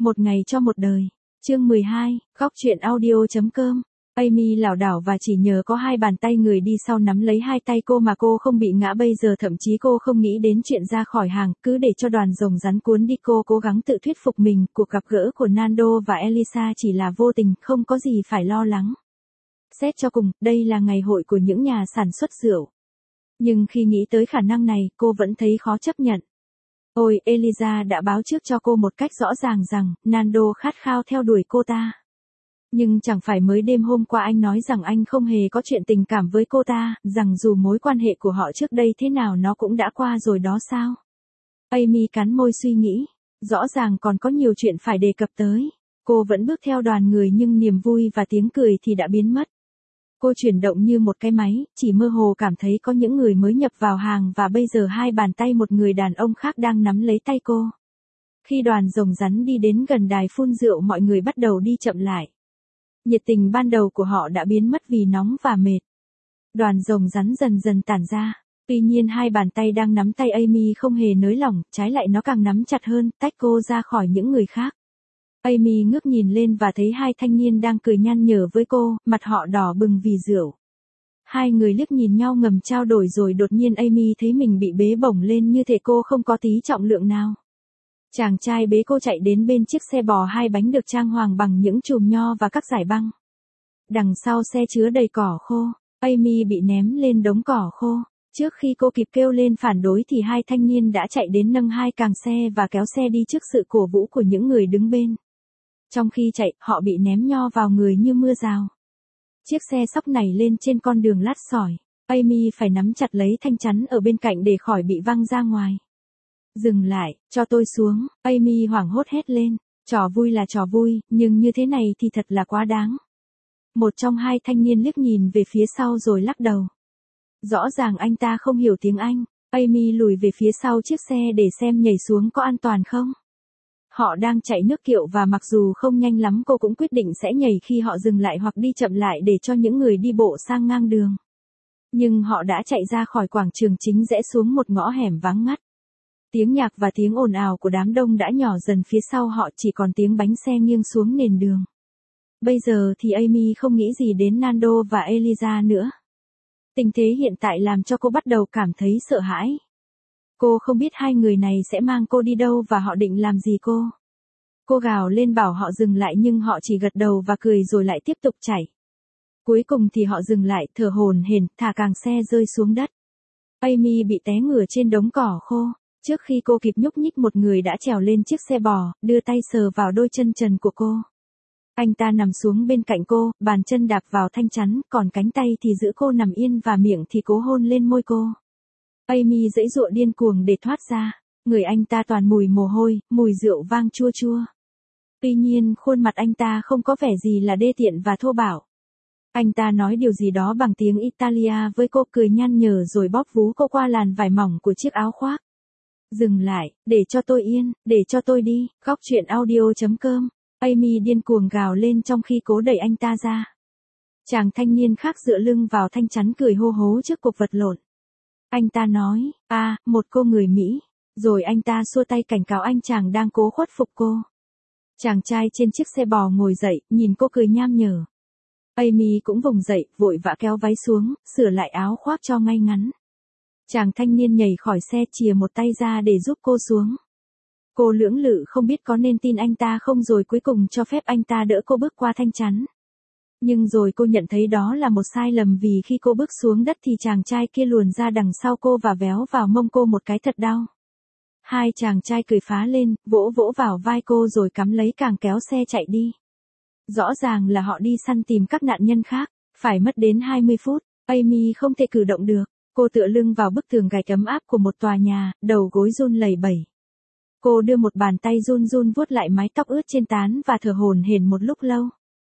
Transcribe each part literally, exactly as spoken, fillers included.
Một ngày cho một đời. Chương mười hai, góc truyện audio.com. Amy lảo đảo và chỉ nhờ có hai bàn tay người đi sau nắm lấy hai tay cô mà cô không bị ngã. Bây giờ thậm chí cô không nghĩ đến chuyện ra khỏi hàng, cứ để cho đoàn rồng rắn cuốn đi. Cô cố gắng tự thuyết phục mình, cuộc gặp gỡ của Nando và Elisa chỉ là vô tình, không có gì phải lo lắng. Xét cho cùng, đây là ngày hội của những nhà sản xuất rượu. Nhưng khi nghĩ tới khả năng này, cô vẫn thấy khó chấp nhận. Ôi, Elisa đã báo trước cho cô một cách rõ ràng rằng, Nando khát khao theo đuổi cô ta. Nhưng chẳng phải mới đêm hôm qua anh nói rằng anh không hề có chuyện tình cảm với cô ta, rằng dù mối quan hệ của họ trước đây thế nào nó cũng đã qua rồi đó sao? Amy cắn môi suy nghĩ, rõ ràng còn có nhiều chuyện phải đề cập tới. Cô vẫn bước theo đoàn người nhưng niềm vui và tiếng cười thì đã biến mất. Cô chuyển động như một cái máy, chỉ mơ hồ cảm thấy có những người mới nhập vào hàng và bây giờ hai bàn tay một người đàn ông khác đang nắm lấy tay cô. Khi đoàn rồng rắn đi đến gần đài phun rượu, mọi người bắt đầu đi chậm lại. Nhiệt tình ban đầu của họ đã biến mất vì nóng và mệt. Đoàn rồng rắn dần dần tản ra. Tuy nhiên hai bàn tay đang nắm tay Amy không hề nới lỏng, trái lại nó càng nắm chặt hơn, tách cô ra khỏi những người khác. Amy ngước nhìn lên và thấy hai thanh niên đang cười nhăn nhở với cô, mặt họ đỏ bừng vì rượu. Hai người liếc nhìn nhau ngầm trao đổi rồi đột nhiên Amy thấy mình bị bế bổng lên như thể cô không có tí trọng lượng nào. Chàng trai bế cô chạy đến bên chiếc xe bò hai bánh được trang hoàng bằng những chùm nho và các dải băng. Đằng sau xe chứa đầy cỏ khô, Amy bị ném lên đống cỏ khô. Trước khi cô kịp kêu lên phản đối thì hai thanh niên đã chạy đến nâng hai càng xe và kéo xe đi trước sự cổ vũ của những người đứng bên. Trong khi chạy, họ bị ném nho vào người như mưa rào. Chiếc xe sóc nảy lên trên con đường lát sỏi. Amy phải nắm chặt lấy thanh chắn ở bên cạnh để khỏi bị văng ra ngoài. Dừng lại, cho tôi xuống, Amy hoảng hốt hét lên. Trò vui là trò vui, nhưng như thế này thì thật là quá đáng. Một trong hai thanh niên liếc nhìn về phía sau rồi lắc đầu. Rõ ràng anh ta không hiểu tiếng Anh. Amy lùi về phía sau chiếc xe để xem nhảy xuống có an toàn không. Họ đang chạy nước kiệu và mặc dù không nhanh lắm cô cũng quyết định sẽ nhảy khi họ dừng lại hoặc đi chậm lại để cho những người đi bộ sang ngang đường. Nhưng họ đã chạy ra khỏi quảng trường chính rẽ xuống một ngõ hẻm vắng ngắt. Tiếng nhạc và tiếng ồn ào của đám đông đã nhỏ dần phía sau họ, chỉ còn tiếng bánh xe nghiêng xuống nền đường. Bây giờ thì Amy không nghĩ gì đến Nando và Elisa nữa. Tình thế hiện tại làm cho cô bắt đầu cảm thấy sợ hãi. Cô không biết hai người này sẽ mang cô đi đâu và họ định làm gì cô. Cô gào lên bảo họ dừng lại nhưng họ chỉ gật đầu và cười rồi lại tiếp tục chạy. Cuối cùng thì họ dừng lại, thở hổn hển, thả càng xe rơi xuống đất. Amy bị té ngửa trên đống cỏ khô. Trước khi cô kịp nhúc nhích một người đã trèo lên chiếc xe bò, đưa tay sờ vào đôi chân trần của cô. Anh ta nằm xuống bên cạnh cô, bàn chân đạp vào thanh chắn, còn cánh tay thì giữ cô nằm yên và miệng thì cố hôn lên môi cô. Amy giãy giụa điên cuồng để thoát ra. Người anh ta toàn mùi mồ hôi, mùi rượu vang chua chua. Tuy nhiên khuôn mặt anh ta không có vẻ gì là đê tiện và thô bạo. Anh ta nói điều gì đó bằng tiếng Italia với cô, cười nhăn nhở rồi bóp vú cô qua làn vải mỏng của chiếc áo khoác. Dừng lại, để cho tôi yên, để cho tôi đi, góc truyện audio.com. Amy điên cuồng gào lên trong khi cố đẩy anh ta ra. Chàng thanh niên khác dựa lưng vào thanh chắn cười hô hố trước cuộc vật lộn. Anh ta nói, a, à, một cô người Mỹ. Rồi anh ta xua tay cảnh cáo anh chàng đang cố khuất phục cô. Chàng trai trên chiếc xe bò ngồi dậy, nhìn cô cười nham nhở. Amy cũng vùng dậy, vội vã kéo váy xuống, sửa lại áo khoác cho ngay ngắn. Chàng thanh niên nhảy khỏi xe chìa một tay ra để giúp cô xuống. Cô lưỡng lự không biết có nên tin anh ta không rồi cuối cùng cho phép anh ta đỡ cô bước qua thanh chắn. Nhưng rồi cô nhận thấy đó là một sai lầm vì khi cô bước xuống đất thì chàng trai kia luồn ra đằng sau cô và véo vào mông cô một cái thật đau. Hai chàng trai cười phá lên, vỗ vỗ vào vai cô rồi cắm lấy càng kéo xe chạy đi. Rõ ràng là họ đi săn tìm các nạn nhân khác, phải mất đến hai mươi phút, Amy không thể cử động được. Cô tựa lưng vào bức tường gạch ấm áp của một tòa nhà, đầu gối run lẩy bẩy. Cô đưa một bàn tay run run vuốt lại mái tóc ướt trên trán và thở hổn hển một lúc lâu.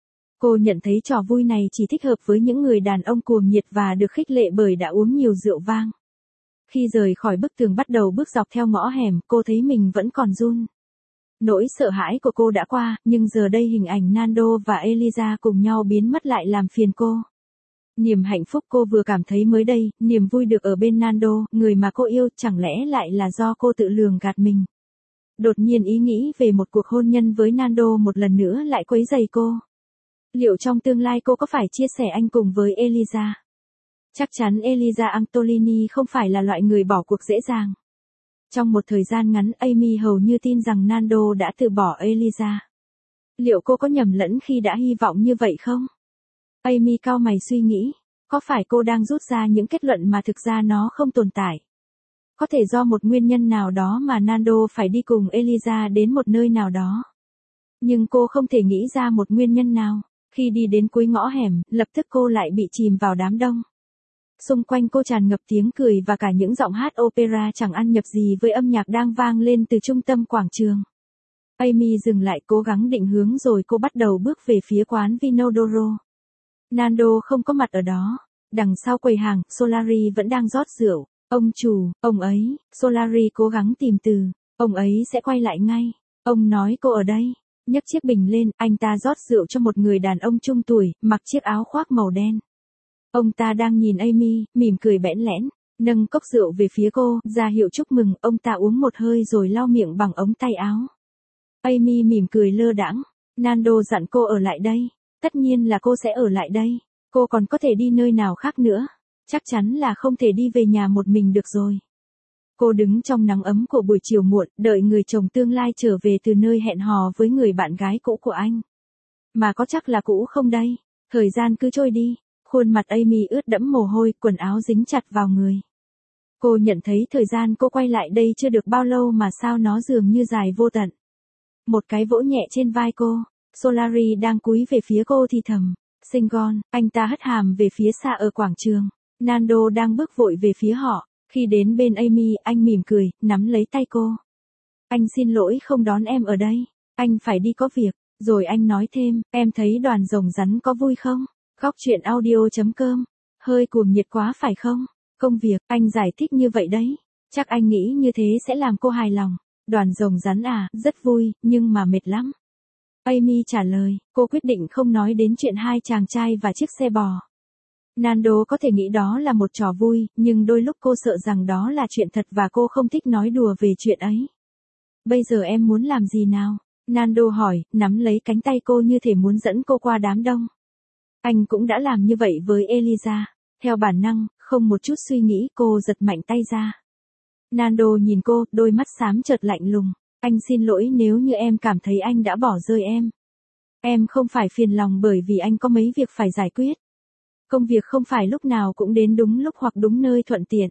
Cô nhận thấy trò vui này chỉ thích hợp với những người đàn ông cuồng nhiệt và được khích lệ bởi đã uống nhiều rượu vang. Khi rời khỏi bức tường bắt đầu bước dọc theo ngõ hẻm, cô thấy mình vẫn còn run. Nỗi sợ hãi của cô đã qua, nhưng giờ đây hình ảnh Nando và Elisa cùng nhau biến mất lại làm phiền cô. Niềm hạnh phúc cô vừa cảm thấy mới đây, niềm vui được ở bên Nando, người mà cô yêu, chẳng lẽ lại là do cô tự lường gạt mình. Đột nhiên ý nghĩ về một cuộc hôn nhân với Nando một lần nữa lại quấy rầy cô. Liệu trong tương lai cô có phải chia sẻ anh cùng với Eliza? Chắc chắn Eliza Antolini không phải là loại người bỏ cuộc dễ dàng. Trong một thời gian ngắn, Amy hầu như tin rằng Nando đã từ bỏ Eliza. Liệu cô có nhầm lẫn khi đã hy vọng như vậy không? Amy cau mày suy nghĩ, có phải cô đang rút ra những kết luận mà thực ra nó không tồn tại? Có thể do một nguyên nhân nào đó mà Nando phải đi cùng Eliza đến một nơi nào đó. Nhưng cô không thể nghĩ ra một nguyên nhân nào. Khi đi đến cuối ngõ hẻm, lập tức cô lại bị chìm vào đám đông. Xung quanh cô tràn ngập tiếng cười và cả những giọng hát opera chẳng ăn nhập gì với âm nhạc đang vang lên từ trung tâm quảng trường. Amy dừng lại cố gắng định hướng rồi cô bắt đầu bước về phía quán Vinodoro. Nando không có mặt ở đó. Đằng sau quầy hàng, Solari vẫn đang rót rượu. Ông chủ, ông ấy, Solari cố gắng tìm từ. Ông ấy sẽ quay lại ngay. Ông nói cô ở đây. Nhấc chiếc bình lên, anh ta rót rượu cho một người đàn ông trung tuổi, mặc chiếc áo khoác màu đen. Ông ta đang nhìn Amy, mỉm cười bẽn lẽn, nâng cốc rượu về phía cô, ra hiệu chúc mừng. Ông ta uống một hơi rồi lau miệng bằng ống tay áo. Amy mỉm cười lơ đãng. Nando dặn cô ở lại đây. Tất nhiên là cô sẽ ở lại đây. Cô còn có thể đi nơi nào khác nữa. Chắc chắn là không thể đi về nhà một mình được rồi. Cô đứng trong nắng ấm của buổi chiều muộn, đợi người chồng tương lai trở về từ nơi hẹn hò với người bạn gái cũ của anh. Mà có chắc là cũ không đây? Thời gian cứ trôi đi. Khuôn mặt Amy ướt đẫm mồ hôi, quần áo dính chặt vào người. Cô nhận thấy thời gian cô quay lại đây chưa được bao lâu mà sao nó dường như dài vô tận. Một cái vỗ nhẹ trên vai cô. Solari đang cúi về phía cô thì thầm. Singon, anh ta hất hàm về phía xa ở quảng trường. Nando đang bước vội về phía họ. Khi đến bên Amy, anh mỉm cười, nắm lấy tay cô. Anh xin lỗi không đón em ở đây. Anh phải đi có việc. Rồi anh nói thêm, em thấy đoàn rồng rắn có vui không? Góc truyện audio chấm com. Hơi cuồng nhiệt quá phải không? Công việc, anh giải thích như vậy đấy. Chắc anh nghĩ như thế sẽ làm cô hài lòng. Đoàn rồng rắn à, rất vui, nhưng mà mệt lắm. Amy trả lời, cô quyết định không nói đến chuyện hai chàng trai và chiếc xe bò. Nando có thể nghĩ đó là một trò vui, nhưng đôi lúc cô sợ rằng đó là chuyện thật và cô không thích nói đùa về chuyện ấy. Bây giờ em muốn làm gì nào? Nando hỏi, nắm lấy cánh tay cô như thể muốn dẫn cô qua đám đông. Anh cũng đã làm như vậy với Eliza. Theo bản năng, không một chút suy nghĩ, cô giật mạnh tay ra. Nando nhìn cô, đôi mắt xám chợt lạnh lùng. Anh xin lỗi nếu như em cảm thấy anh đã bỏ rơi em. Em không phải phiền lòng bởi vì anh có mấy việc phải giải quyết. Công việc không phải lúc nào cũng đến đúng lúc hoặc đúng nơi thuận tiện.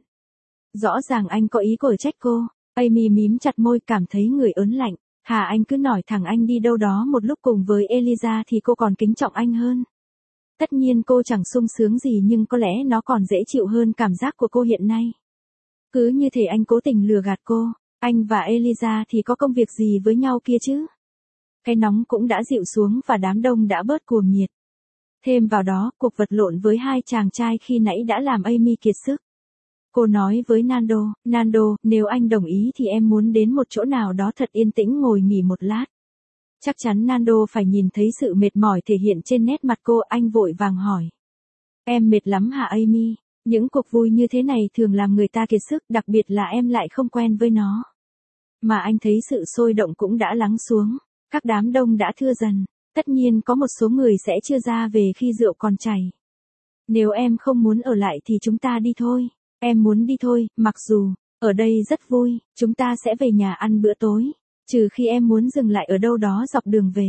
Rõ ràng anh có ý của trách cô. Amy mím chặt môi, cảm thấy người ớn lạnh. Hà, anh cứ nói thẳng anh đi đâu đó một lúc cùng với Eliza thì cô còn kính trọng anh hơn. Tất nhiên cô chẳng sung sướng gì nhưng có lẽ nó còn dễ chịu hơn cảm giác của cô hiện nay. Cứ như thể anh cố tình lừa gạt cô. Anh và Eliza thì có công việc gì với nhau kia chứ? Cái nóng cũng đã dịu xuống và đám đông đã bớt cuồng nhiệt. Thêm vào đó, cuộc vật lộn với hai chàng trai khi nãy đã làm Amy kiệt sức. Cô nói với Nando, Nando, nếu anh đồng ý thì em muốn đến một chỗ nào đó thật yên tĩnh ngồi nghỉ một lát. Chắc chắn Nando phải nhìn thấy sự mệt mỏi thể hiện trên nét mặt cô, anh vội vàng hỏi. Em mệt lắm hả Amy? Những cuộc vui như thế này thường làm người ta kiệt sức, đặc biệt là em lại không quen với nó. Mà anh thấy sự sôi động cũng đã lắng xuống, các đám đông đã thưa dần. Tất nhiên có một số người sẽ chưa ra về khi rượu còn chảy. Nếu em không muốn ở lại thì chúng ta đi thôi. Em muốn đi thôi, mặc dù, ở đây rất vui, chúng ta sẽ về nhà ăn bữa tối. Trừ khi em muốn dừng lại ở đâu đó dọc đường về.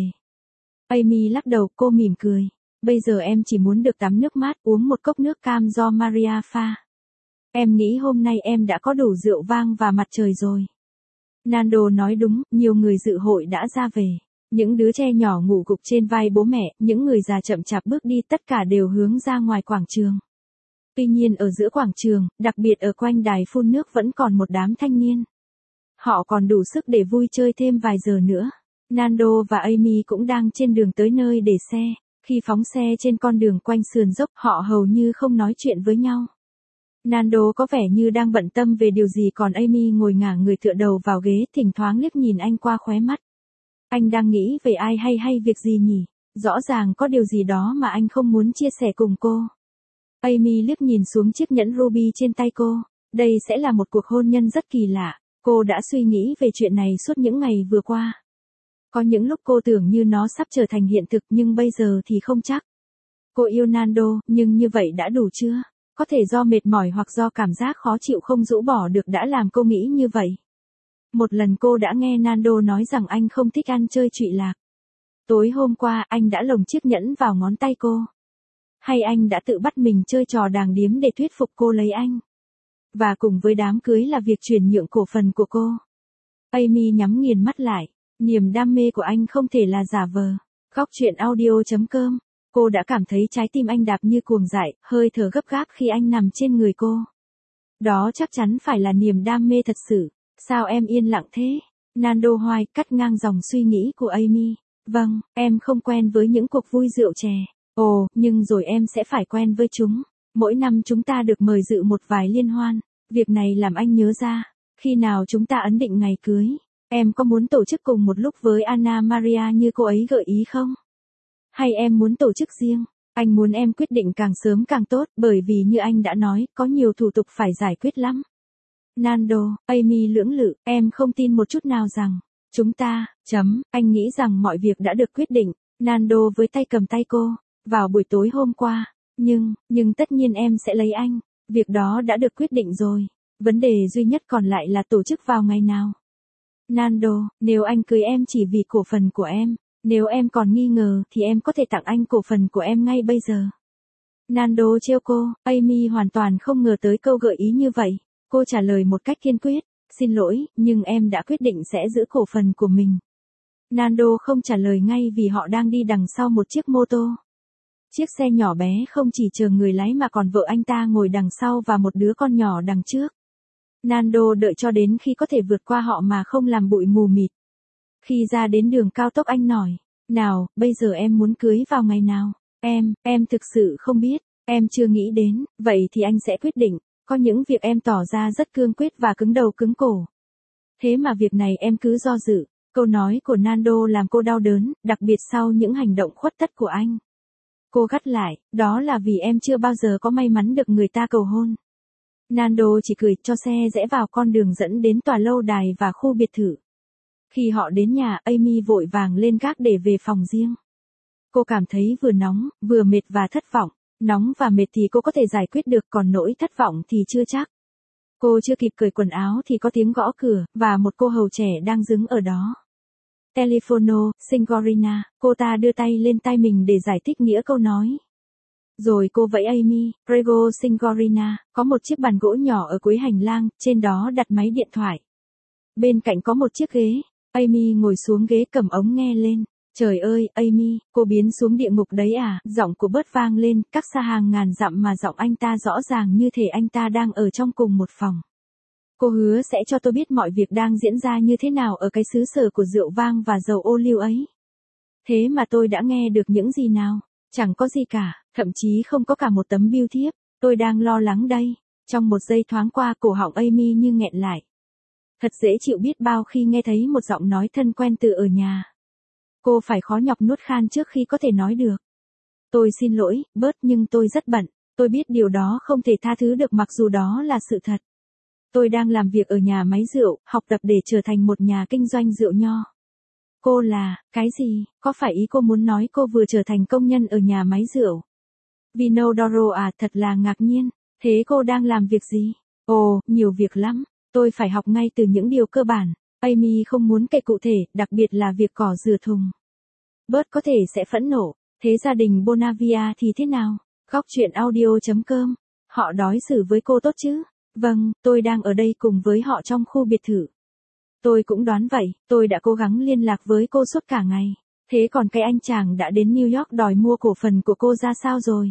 Amy lắc đầu, cô mỉm cười. Bây giờ em chỉ muốn được tắm nước mát, uống một cốc nước cam do Maria pha. Em nghĩ hôm nay em đã có đủ rượu vang và mặt trời rồi. Nando nói đúng, nhiều người dự hội đã ra về. Những đứa trẻ nhỏ ngủ gục trên vai bố mẹ, những người già chậm chạp bước đi, tất cả đều hướng ra ngoài quảng trường. Tuy nhiên ở giữa quảng trường, đặc biệt ở quanh đài phun nước vẫn còn một đám thanh niên. Họ còn đủ sức để vui chơi thêm vài giờ nữa. Nando và Amy cũng đang trên đường tới nơi để xe. Khi phóng xe trên con đường quanh sườn dốc, họ hầu như không nói chuyện với nhau. Nando có vẻ như đang bận tâm về điều gì, còn Amy ngồi ngả người tựa đầu vào ghế, thỉnh thoáng liếc nhìn anh qua khóe mắt. Anh đang nghĩ về ai hay hay việc gì nhỉ? Rõ ràng có điều gì đó mà anh không muốn chia sẻ cùng cô. Amy liếc nhìn xuống chiếc nhẫn ruby trên tay cô. Đây sẽ là một cuộc hôn nhân rất kỳ lạ. Cô đã suy nghĩ về chuyện này suốt những ngày vừa qua. Có những lúc cô tưởng như nó sắp trở thành hiện thực nhưng bây giờ thì không chắc. Cô yêu Nando, nhưng như vậy đã đủ chưa? Có thể do mệt mỏi hoặc do cảm giác khó chịu không rũ bỏ được đã làm cô nghĩ như vậy. Một lần cô đã nghe Nando nói rằng anh không thích ăn chơi trụy lạc. Tối hôm qua anh đã lồng chiếc nhẫn vào ngón tay cô. Hay anh đã tự bắt mình chơi trò đàng điếm để thuyết phục cô lấy anh. Và cùng với đám cưới là việc chuyển nhượng cổ phần của cô. Amy nhắm nghiền mắt lại. Niềm đam mê của anh không thể là giả vờ. Góc truyện audio chấm com. Cô đã cảm thấy trái tim anh đạp như cuồng dại, hơi thở gấp gáp khi anh nằm trên người cô. Đó chắc chắn phải là niềm đam mê thật sự. Sao em yên lặng thế? Nando hoài cắt ngang dòng suy nghĩ của Amy. Vâng, em không quen với những cuộc vui rượu chè. Ồ, nhưng rồi em sẽ phải quen với chúng. Mỗi năm chúng ta được mời dự một vài liên hoan. Việc này làm anh nhớ ra. Khi nào chúng ta ấn định ngày cưới? Em có muốn tổ chức cùng một lúc với Anna Maria như cô ấy gợi ý không? Hay em muốn tổ chức riêng? Anh muốn em quyết định càng sớm càng tốt, bởi vì như anh đã nói, có nhiều thủ tục phải giải quyết lắm. Nando, Amy lưỡng lự, em không tin một chút nào rằng, chúng ta, chấm, anh nghĩ rằng mọi việc đã được quyết định. Nando với tay cầm tay cô, vào buổi tối hôm qua, nhưng, nhưng tất nhiên em sẽ lấy anh, việc đó đã được quyết định rồi, vấn đề duy nhất còn lại là tổ chức vào ngày nào. Nando, nếu anh cưới em chỉ vì cổ phần của em, nếu em còn nghi ngờ thì em có thể tặng anh cổ phần của em ngay bây giờ. Nando trêu cô, Amy hoàn toàn không ngờ tới câu gợi ý như vậy. Cô trả lời một cách kiên quyết, xin lỗi, nhưng em đã quyết định sẽ giữ cổ phần của mình. Nando không trả lời ngay vì họ đang đi đằng sau một chiếc mô tô. Chiếc xe nhỏ bé không chỉ chờ người lái mà còn vợ anh ta ngồi đằng sau và một đứa con nhỏ đằng trước. Nando đợi cho đến khi có thể vượt qua họ mà không làm bụi mù mịt. Khi ra đến đường cao tốc anh nói, nào, bây giờ em muốn cưới vào ngày nào? Em, em thực sự không biết, em chưa nghĩ đến, vậy thì anh sẽ quyết định. Có những việc em tỏ ra rất cương quyết và cứng đầu cứng cổ. Thế mà việc này em cứ do dự. Câu nói của Nando làm cô đau đớn, đặc biệt sau những hành động khuất tất của anh. Cô gắt lại, đó là vì em chưa bao giờ có may mắn được người ta cầu hôn. Nando chỉ cười cho xe rẽ vào con đường dẫn đến tòa lâu đài và khu biệt thự. Khi họ đến nhà, Amy vội vàng lên gác để về phòng riêng. Cô cảm thấy vừa nóng, vừa mệt và thất vọng. Nóng và mệt thì cô có thể giải quyết được, còn nỗi thất vọng thì chưa chắc. Cô chưa kịp cởi quần áo thì có tiếng gõ cửa, và một cô hầu trẻ đang đứng ở đó. Telefono, Signorina, cô ta đưa tay lên tai mình để giải thích nghĩa câu nói. Rồi cô vẫy Amy, Prego Signorina, có một chiếc bàn gỗ nhỏ ở cuối hành lang, trên đó đặt máy điện thoại. Bên cạnh có một chiếc ghế, Amy ngồi xuống ghế cầm ống nghe lên. Trời ơi, Amy, cô biến xuống địa ngục đấy à? Giọng của Bert vang lên, cách xa hàng ngàn dặm mà giọng anh ta rõ ràng như thể anh ta đang ở trong cùng một phòng. Cô hứa sẽ cho tôi biết mọi việc đang diễn ra như thế nào ở cái xứ sở của rượu vang và dầu ô liu ấy. Thế mà tôi đã nghe được những gì nào? Chẳng có gì cả, thậm chí không có cả một tấm bưu thiếp. Tôi đang lo lắng đây. Trong một giây thoáng qua, cổ họng Amy như nghẹn lại. Thật dễ chịu biết bao khi nghe thấy một giọng nói thân quen từ ở nhà. Cô phải khó nhọc nuốt khan trước khi có thể nói được. Tôi xin lỗi, Bert, nhưng tôi rất bận. Tôi biết điều đó không thể tha thứ được mặc dù đó là sự thật. Tôi đang làm việc ở nhà máy rượu, học tập để trở thành một nhà kinh doanh rượu nho. Cô là, cái gì? Có phải ý cô muốn nói cô vừa trở thành công nhân ở nhà máy rượu? Vinodoro à, thật là ngạc nhiên. Thế cô đang làm việc gì? Ồ, nhiều việc lắm. Tôi phải học ngay từ những điều cơ bản. Amy không muốn kể cụ thể, đặc biệt là việc cỏ rửa thùng. Bert có thể sẽ phẫn nộ. Thế gia đình Bonavia thì thế nào? Góc truyện audio chấm com. Họ đối xử với cô tốt chứ? Vâng, tôi đang ở đây cùng với họ trong khu biệt thự. Tôi cũng đoán vậy, tôi đã cố gắng liên lạc với cô suốt cả ngày. Thế còn cái anh chàng đã đến New York đòi mua cổ phần của cô ra sao rồi?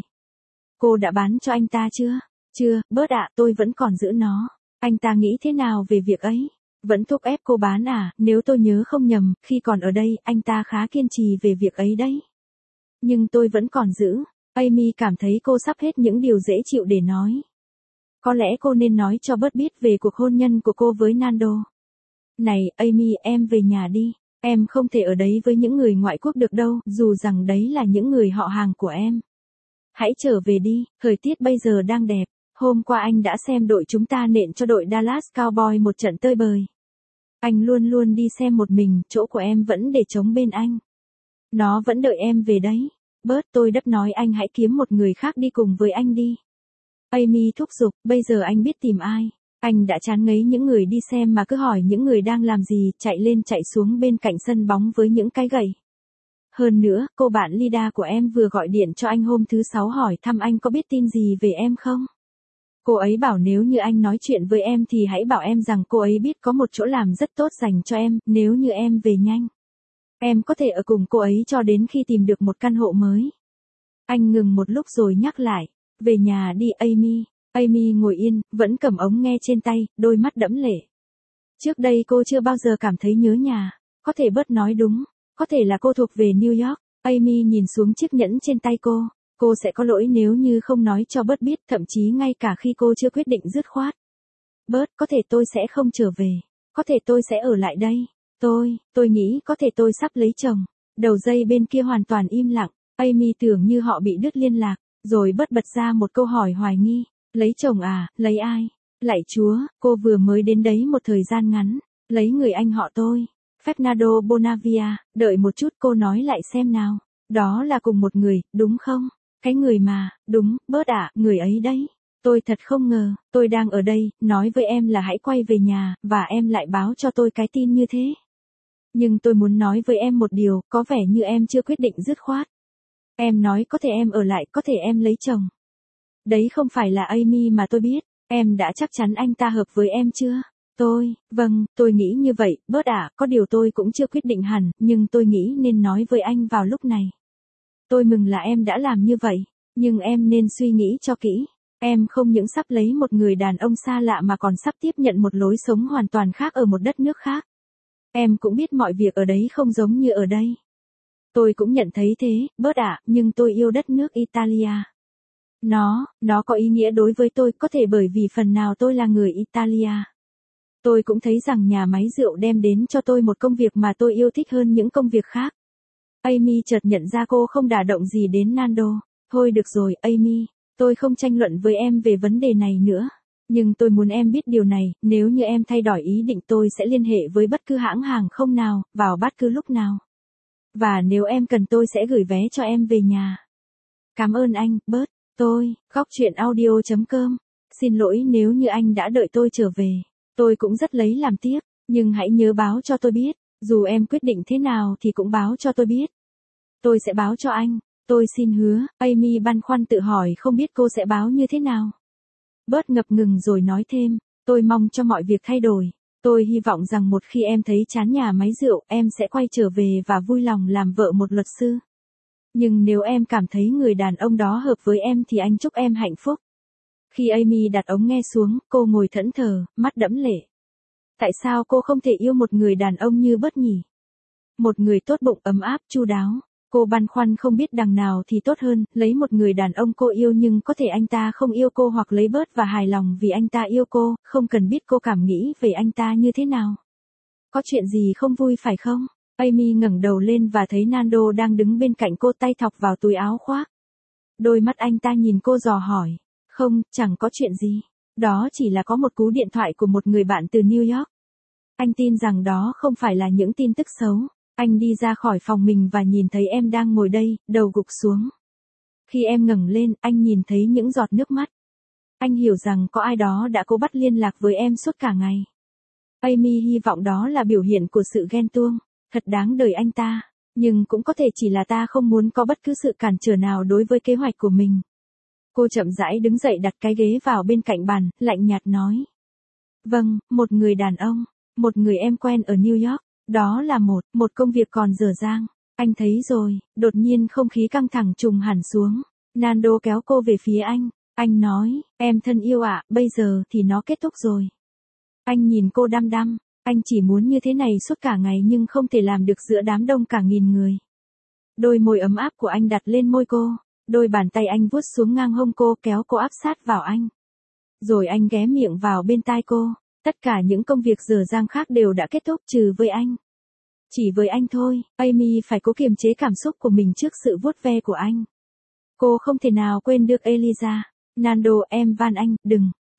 Cô đã bán cho anh ta chưa? Chưa, Bert ạ, tôi vẫn còn giữ nó. Anh ta nghĩ thế nào về việc ấy? Vẫn thúc ép cô bán à? Nếu tôi nhớ không nhầm, khi còn ở đây, anh ta khá kiên trì về việc ấy đấy. Nhưng tôi vẫn còn giữ. Amy cảm thấy cô sắp hết những điều dễ chịu để nói. Có lẽ cô nên nói cho Bert biết về cuộc hôn nhân của cô với Nando. Này, Amy, em về nhà đi. Em không thể ở đấy với những người ngoại quốc được đâu, dù rằng đấy là những người họ hàng của em. Hãy trở về đi, thời tiết bây giờ đang đẹp. Hôm qua anh đã xem đội chúng ta nện cho đội Dallas Cowboys một trận tơi bời. Anh luôn luôn đi xem một mình, chỗ của em vẫn để trống bên anh. Nó vẫn đợi em về đấy. Bớt, tôi đáp nói anh hãy kiếm một người khác đi cùng với anh đi. Amy thúc giục, bây giờ anh biết tìm ai. Anh đã chán ngấy những người đi xem mà cứ hỏi những người đang làm gì, chạy lên chạy xuống bên cạnh sân bóng với những cái gậy. Hơn nữa, cô bạn Lida của em vừa gọi điện cho anh hôm thứ sáu hỏi thăm anh có biết tin gì về em không. Cô ấy bảo nếu như anh nói chuyện với em thì hãy bảo em rằng cô ấy biết có một chỗ làm rất tốt dành cho em, nếu như em về nhanh. Em có thể ở cùng cô ấy cho đến khi tìm được một căn hộ mới. Anh ngừng một lúc rồi nhắc lại, về nhà đi Amy. Amy ngồi yên, vẫn cầm ống nghe trên tay, đôi mắt đẫm lệ. Trước đây cô chưa bao giờ cảm thấy nhớ nhà, có thể Bớt nói đúng, có thể là cô thuộc về New York. Amy nhìn xuống chiếc nhẫn trên tay cô, cô sẽ có lỗi nếu như không nói cho Bớt biết, thậm chí ngay cả khi cô chưa quyết định dứt khoát. Bớt, có thể tôi sẽ không trở về, có thể tôi sẽ ở lại đây. Tôi, tôi nghĩ có thể tôi sắp lấy chồng. Đầu dây bên kia hoàn toàn im lặng, Amy tưởng như họ bị đứt liên lạc, rồi Bớt bật ra một câu hỏi hoài nghi. Lấy chồng à, lấy ai? Lạy Chúa, cô vừa mới đến đấy một thời gian ngắn, lấy người anh họ tôi. Fernando Bonavia, đợi một chút cô nói lại xem nào. Đó là cùng một người, đúng không? Cái người mà, đúng, Bớt ạ, người ấy đấy. Tôi thật không ngờ, tôi đang ở đây, nói với em là hãy quay về nhà, và em lại báo cho tôi cái tin như thế. Nhưng tôi muốn nói với em một điều, có vẻ như em chưa quyết định dứt khoát. Em nói có thể em ở lại, có thể em lấy chồng. Đấy không phải là Amy mà tôi biết, em đã chắc chắn anh ta hợp với em chưa? Tôi, vâng, tôi nghĩ như vậy, Bớt ạ, có điều tôi cũng chưa quyết định hẳn, nhưng tôi nghĩ nên nói với anh vào lúc này. Tôi mừng là em đã làm như vậy, nhưng em nên suy nghĩ cho kỹ. Em không những sắp lấy một người đàn ông xa lạ mà còn sắp tiếp nhận một lối sống hoàn toàn khác ở một đất nước khác. Em cũng biết mọi việc ở đấy không giống như ở đây. Tôi cũng nhận thấy thế, Bớt ạ, nhưng tôi yêu đất nước Italia. Nó, nó có ý nghĩa đối với tôi, có thể bởi vì phần nào tôi là người Italia. Tôi cũng thấy rằng nhà máy rượu đem đến cho tôi một công việc mà tôi yêu thích hơn những công việc khác. Amy chợt nhận ra cô không đả động gì đến Nando. Thôi được rồi, Amy, tôi không tranh luận với em về vấn đề này nữa. Nhưng tôi muốn em biết điều này, nếu như em thay đổi ý định tôi sẽ liên hệ với bất cứ hãng hàng không nào, vào bất cứ lúc nào. Và nếu em cần tôi sẽ gửi vé cho em về nhà. Cảm ơn anh, Bớt. Tôi, góc chuyện audio chấm com. Xin lỗi nếu như anh đã đợi tôi trở về. Tôi cũng rất lấy làm tiếc, nhưng hãy nhớ báo cho tôi biết. Dù em quyết định thế nào thì cũng báo cho tôi biết. Tôi sẽ báo cho anh. Tôi xin hứa. Amy băn khoăn tự hỏi không biết cô sẽ báo như thế nào. Bớt ngập ngừng rồi nói thêm. Tôi mong cho mọi việc thay đổi. Tôi hy vọng rằng một khi em thấy chán nhà máy rượu, em sẽ quay trở về và vui lòng làm vợ một luật sư. Nhưng nếu em cảm thấy người đàn ông đó hợp với em thì anh chúc em hạnh phúc. Khi Amy đặt ống nghe xuống, cô ngồi thẫn thờ, mắt đẫm lệ. Tại sao cô không thể yêu một người đàn ông như Bớt nhỉ? Một người tốt bụng, ấm áp, chu đáo. Cô băn khoăn không biết đằng nào thì tốt hơn, lấy một người đàn ông cô yêu nhưng có thể anh ta không yêu cô, hoặc lấy Bớt và hài lòng vì anh ta yêu cô, không cần biết cô cảm nghĩ về anh ta như thế nào. Có chuyện gì không vui phải không? Amy ngẩng đầu lên và thấy Nando đang đứng bên cạnh cô, tay thọc vào túi áo khoác. Đôi mắt anh ta nhìn cô dò hỏi. Không, chẳng có chuyện gì. Đó chỉ là có một cú điện thoại của một người bạn từ New York. Anh tin rằng đó không phải là những tin tức xấu. Anh đi ra khỏi phòng mình và nhìn thấy em đang ngồi đây, đầu gục xuống. Khi em ngẩng lên, anh nhìn thấy những giọt nước mắt. Anh hiểu rằng có ai đó đã cố bắt liên lạc với em suốt cả ngày. Amy hy vọng đó là biểu hiện của sự ghen tuông. Thật đáng đời anh ta. Nhưng cũng có thể chỉ là ta không muốn có bất cứ sự cản trở nào đối với kế hoạch của mình. Cô chậm rãi đứng dậy, đặt cái ghế vào bên cạnh bàn, lạnh nhạt nói. Vâng, một người đàn ông, một người em quen ở New York, đó là một, một công việc còn dở dang. Anh thấy rồi, đột nhiên không khí căng thẳng trùng hẳn xuống. Nando kéo cô về phía anh, anh nói, em thân yêu ạ, bây giờ thì nó kết thúc rồi. Anh nhìn cô đăm đăm, anh chỉ muốn như thế này suốt cả ngày nhưng không thể làm được giữa đám đông cả nghìn người. Đôi môi ấm áp của anh đặt lên môi cô. Đôi bàn tay anh vuốt xuống ngang hông cô, kéo cô áp sát vào anh. Rồi anh ghé miệng vào bên tai cô. Tất cả những công việc dở dang khác đều đã kết thúc trừ với anh. Chỉ với anh thôi, Amy phải cố kiềm chế cảm xúc của mình trước sự vuốt ve của anh. Cô không thể nào quên được Eliza. Nando, em van anh, đừng.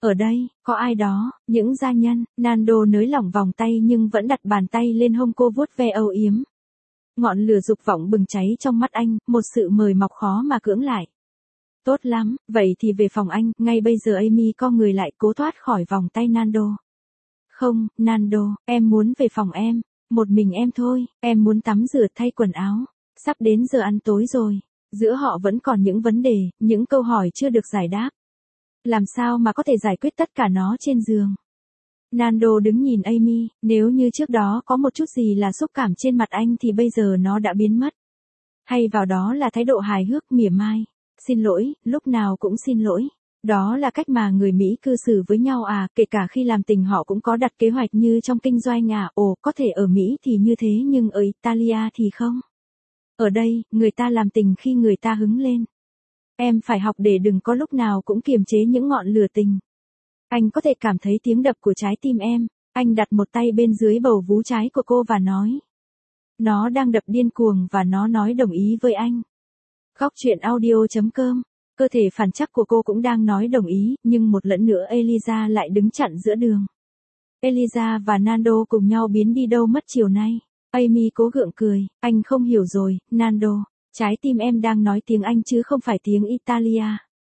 Ở đây, có ai đó, những gia nhân, Nando nới lỏng vòng tay nhưng vẫn đặt bàn tay lên hông cô vuốt ve âu yếm. Ngọn lửa dục vọng bừng cháy trong mắt anh, một sự mời mọc khó mà cưỡng lại. Tốt lắm, vậy thì về phòng anh, ngay bây giờ Amy co người lại cố thoát khỏi vòng tay Nando. Không, Nando, em muốn về phòng em, một mình em thôi, em muốn tắm rửa thay quần áo. Sắp đến giờ ăn tối rồi, giữa họ vẫn còn những vấn đề, những câu hỏi chưa được giải đáp. Làm sao mà có thể giải quyết tất cả nó trên giường? Nando đứng nhìn Amy, nếu như trước đó có một chút gì là xúc cảm trên mặt anh thì bây giờ nó đã biến mất. Thay vào đó là thái độ hài hước mỉa mai. Xin lỗi, lúc nào cũng xin lỗi. Đó là cách mà người Mỹ cư xử với nhau à, kể cả khi làm tình họ cũng có đặt kế hoạch như trong kinh doanh à, ồ, có thể ở Mỹ thì như thế nhưng ở Italia thì không. Ở đây, người ta làm tình khi người ta hứng lên. Em phải học để đừng có lúc nào cũng kiềm chế những ngọn lửa tình. Anh có thể cảm thấy tiếng đập của trái tim em. Anh đặt một tay bên dưới bầu vú trái của cô và nói. Nó đang đập điên cuồng và nó nói đồng ý với anh. Góc truyện audio chấm com. Cơ thể phản chắc của cô cũng đang nói đồng ý, nhưng một lần nữa Eliza lại đứng chặn giữa đường. Eliza và Nando cùng nhau biến đi đâu mất chiều nay. Amy cố gượng cười, anh không hiểu rồi, Nando. Trái tim em đang nói tiếng Anh chứ không phải tiếng Italia.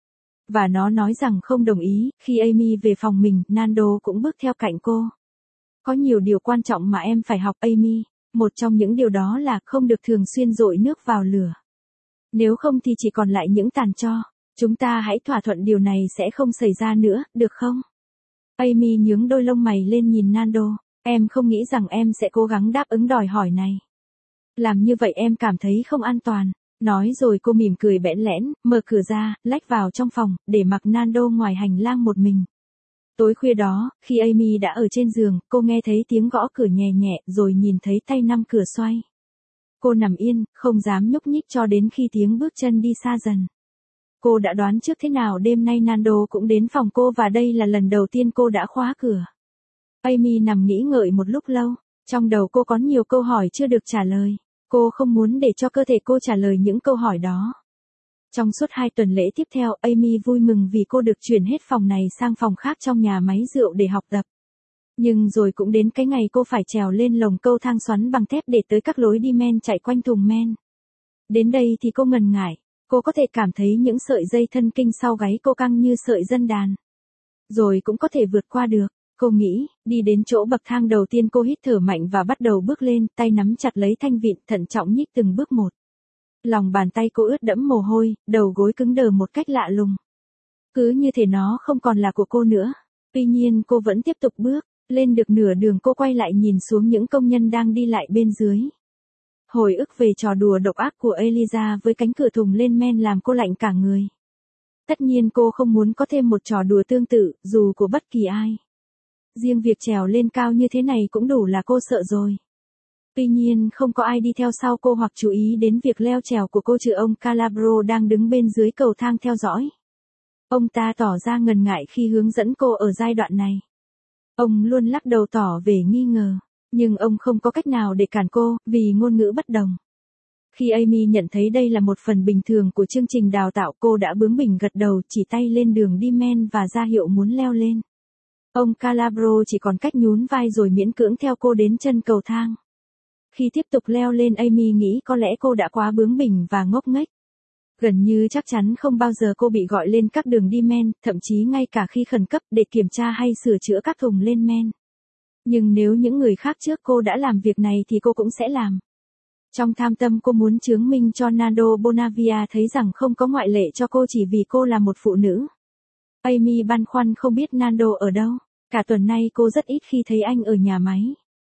Và nó nói rằng không đồng ý, khi Amy về phòng mình, Nando cũng bước theo cạnh cô. Có nhiều điều quan trọng mà em phải học Amy, một trong những điều đó là không được thường xuyên dội nước vào lửa. Nếu không thì chỉ còn lại những tàn tro. Chúng ta hãy thỏa thuận điều này sẽ không xảy ra nữa, được không? Amy nhướng đôi lông mày lên nhìn Nando. Em không nghĩ rằng em sẽ cố gắng đáp ứng đòi hỏi này. Làm như vậy em cảm thấy không an toàn. Nói rồi cô mỉm cười bẽn lẽn, mở cửa ra, lách vào trong phòng, để mặc Nando ngoài hành lang một mình. Tối khuya đó, khi Amy đã ở trên giường, cô nghe thấy tiếng gõ cửa nhẹ nhẹ, rồi nhìn thấy tay nắm cửa xoay. Cô nằm yên, không dám nhúc nhích cho đến khi tiếng bước chân đi xa dần. Cô đã đoán trước thế nào đêm nay Nando cũng đến phòng cô và đây là lần đầu tiên cô đã khóa cửa. Amy nằm nghĩ ngợi một lúc lâu, trong đầu cô có nhiều câu hỏi chưa được trả lời. Cô không muốn để cho cơ thể cô trả lời những câu hỏi đó. Trong suốt hai tuần lễ tiếp theo, Amy vui mừng vì cô được chuyển hết phòng này sang phòng khác trong nhà máy rượu để học tập. Nhưng rồi cũng đến cái ngày cô phải trèo lên lồng câu thang xoắn bằng thép để tới các lối đi men chạy quanh thùng men. Đến đây thì cô ngần ngại, cô có thể cảm thấy những sợi dây thân kinh sau gáy cô căng như sợi dây đàn. Rồi cũng có thể vượt qua được. Cô nghĩ, đi đến chỗ bậc thang đầu tiên cô hít thở mạnh và bắt đầu bước lên, tay nắm chặt lấy thanh vịn, thận trọng nhích từng bước một. Lòng bàn tay cô ướt đẫm mồ hôi, đầu gối cứng đờ một cách lạ lùng. Cứ như thể nó không còn là của cô nữa. Tuy nhiên cô vẫn tiếp tục bước, lên được nửa đường cô quay lại nhìn xuống những công nhân đang đi lại bên dưới. Hồi ức về trò đùa độc ác của Eliza với cánh cửa thùng lên men làm cô lạnh cả người. Tất nhiên cô không muốn có thêm một trò đùa tương tự, dù của bất kỳ ai. Riêng việc trèo lên cao như thế này cũng đủ là cô sợ rồi. Tuy nhiên không có ai đi theo sau cô hoặc chú ý đến việc leo trèo của cô trừ ông Calabro đang đứng bên dưới cầu thang theo dõi. Ông ta tỏ ra ngần ngại khi hướng dẫn cô ở giai đoạn này. Ông luôn lắc đầu tỏ vẻ nghi ngờ, nhưng ông không có cách nào để cản cô, vì ngôn ngữ bất đồng. Khi Amy nhận thấy đây là một phần bình thường của chương trình đào tạo, cô đã bướng bỉnh gật đầu, chỉ tay lên đường đi men và ra hiệu muốn leo lên. Ông Calabro chỉ còn cách nhún vai rồi miễn cưỡng theo cô đến chân cầu thang. Khi tiếp tục leo lên, Amy nghĩ có lẽ cô đã quá bướng bỉnh và ngốc nghếch. Gần như chắc chắn không bao giờ cô bị gọi lên các đường đi men, thậm chí ngay cả khi khẩn cấp để kiểm tra hay sửa chữa các thùng lên men. Nhưng nếu những người khác trước cô đã làm việc này thì cô cũng sẽ làm. Trong tham tâm cô muốn chứng minh cho Nando Bonavia thấy rằng không có ngoại lệ cho cô chỉ vì cô là một phụ nữ. Amy băn khoăn không biết Nando ở đâu. Cả tuần nay cô rất ít khi thấy anh ở nhà máy.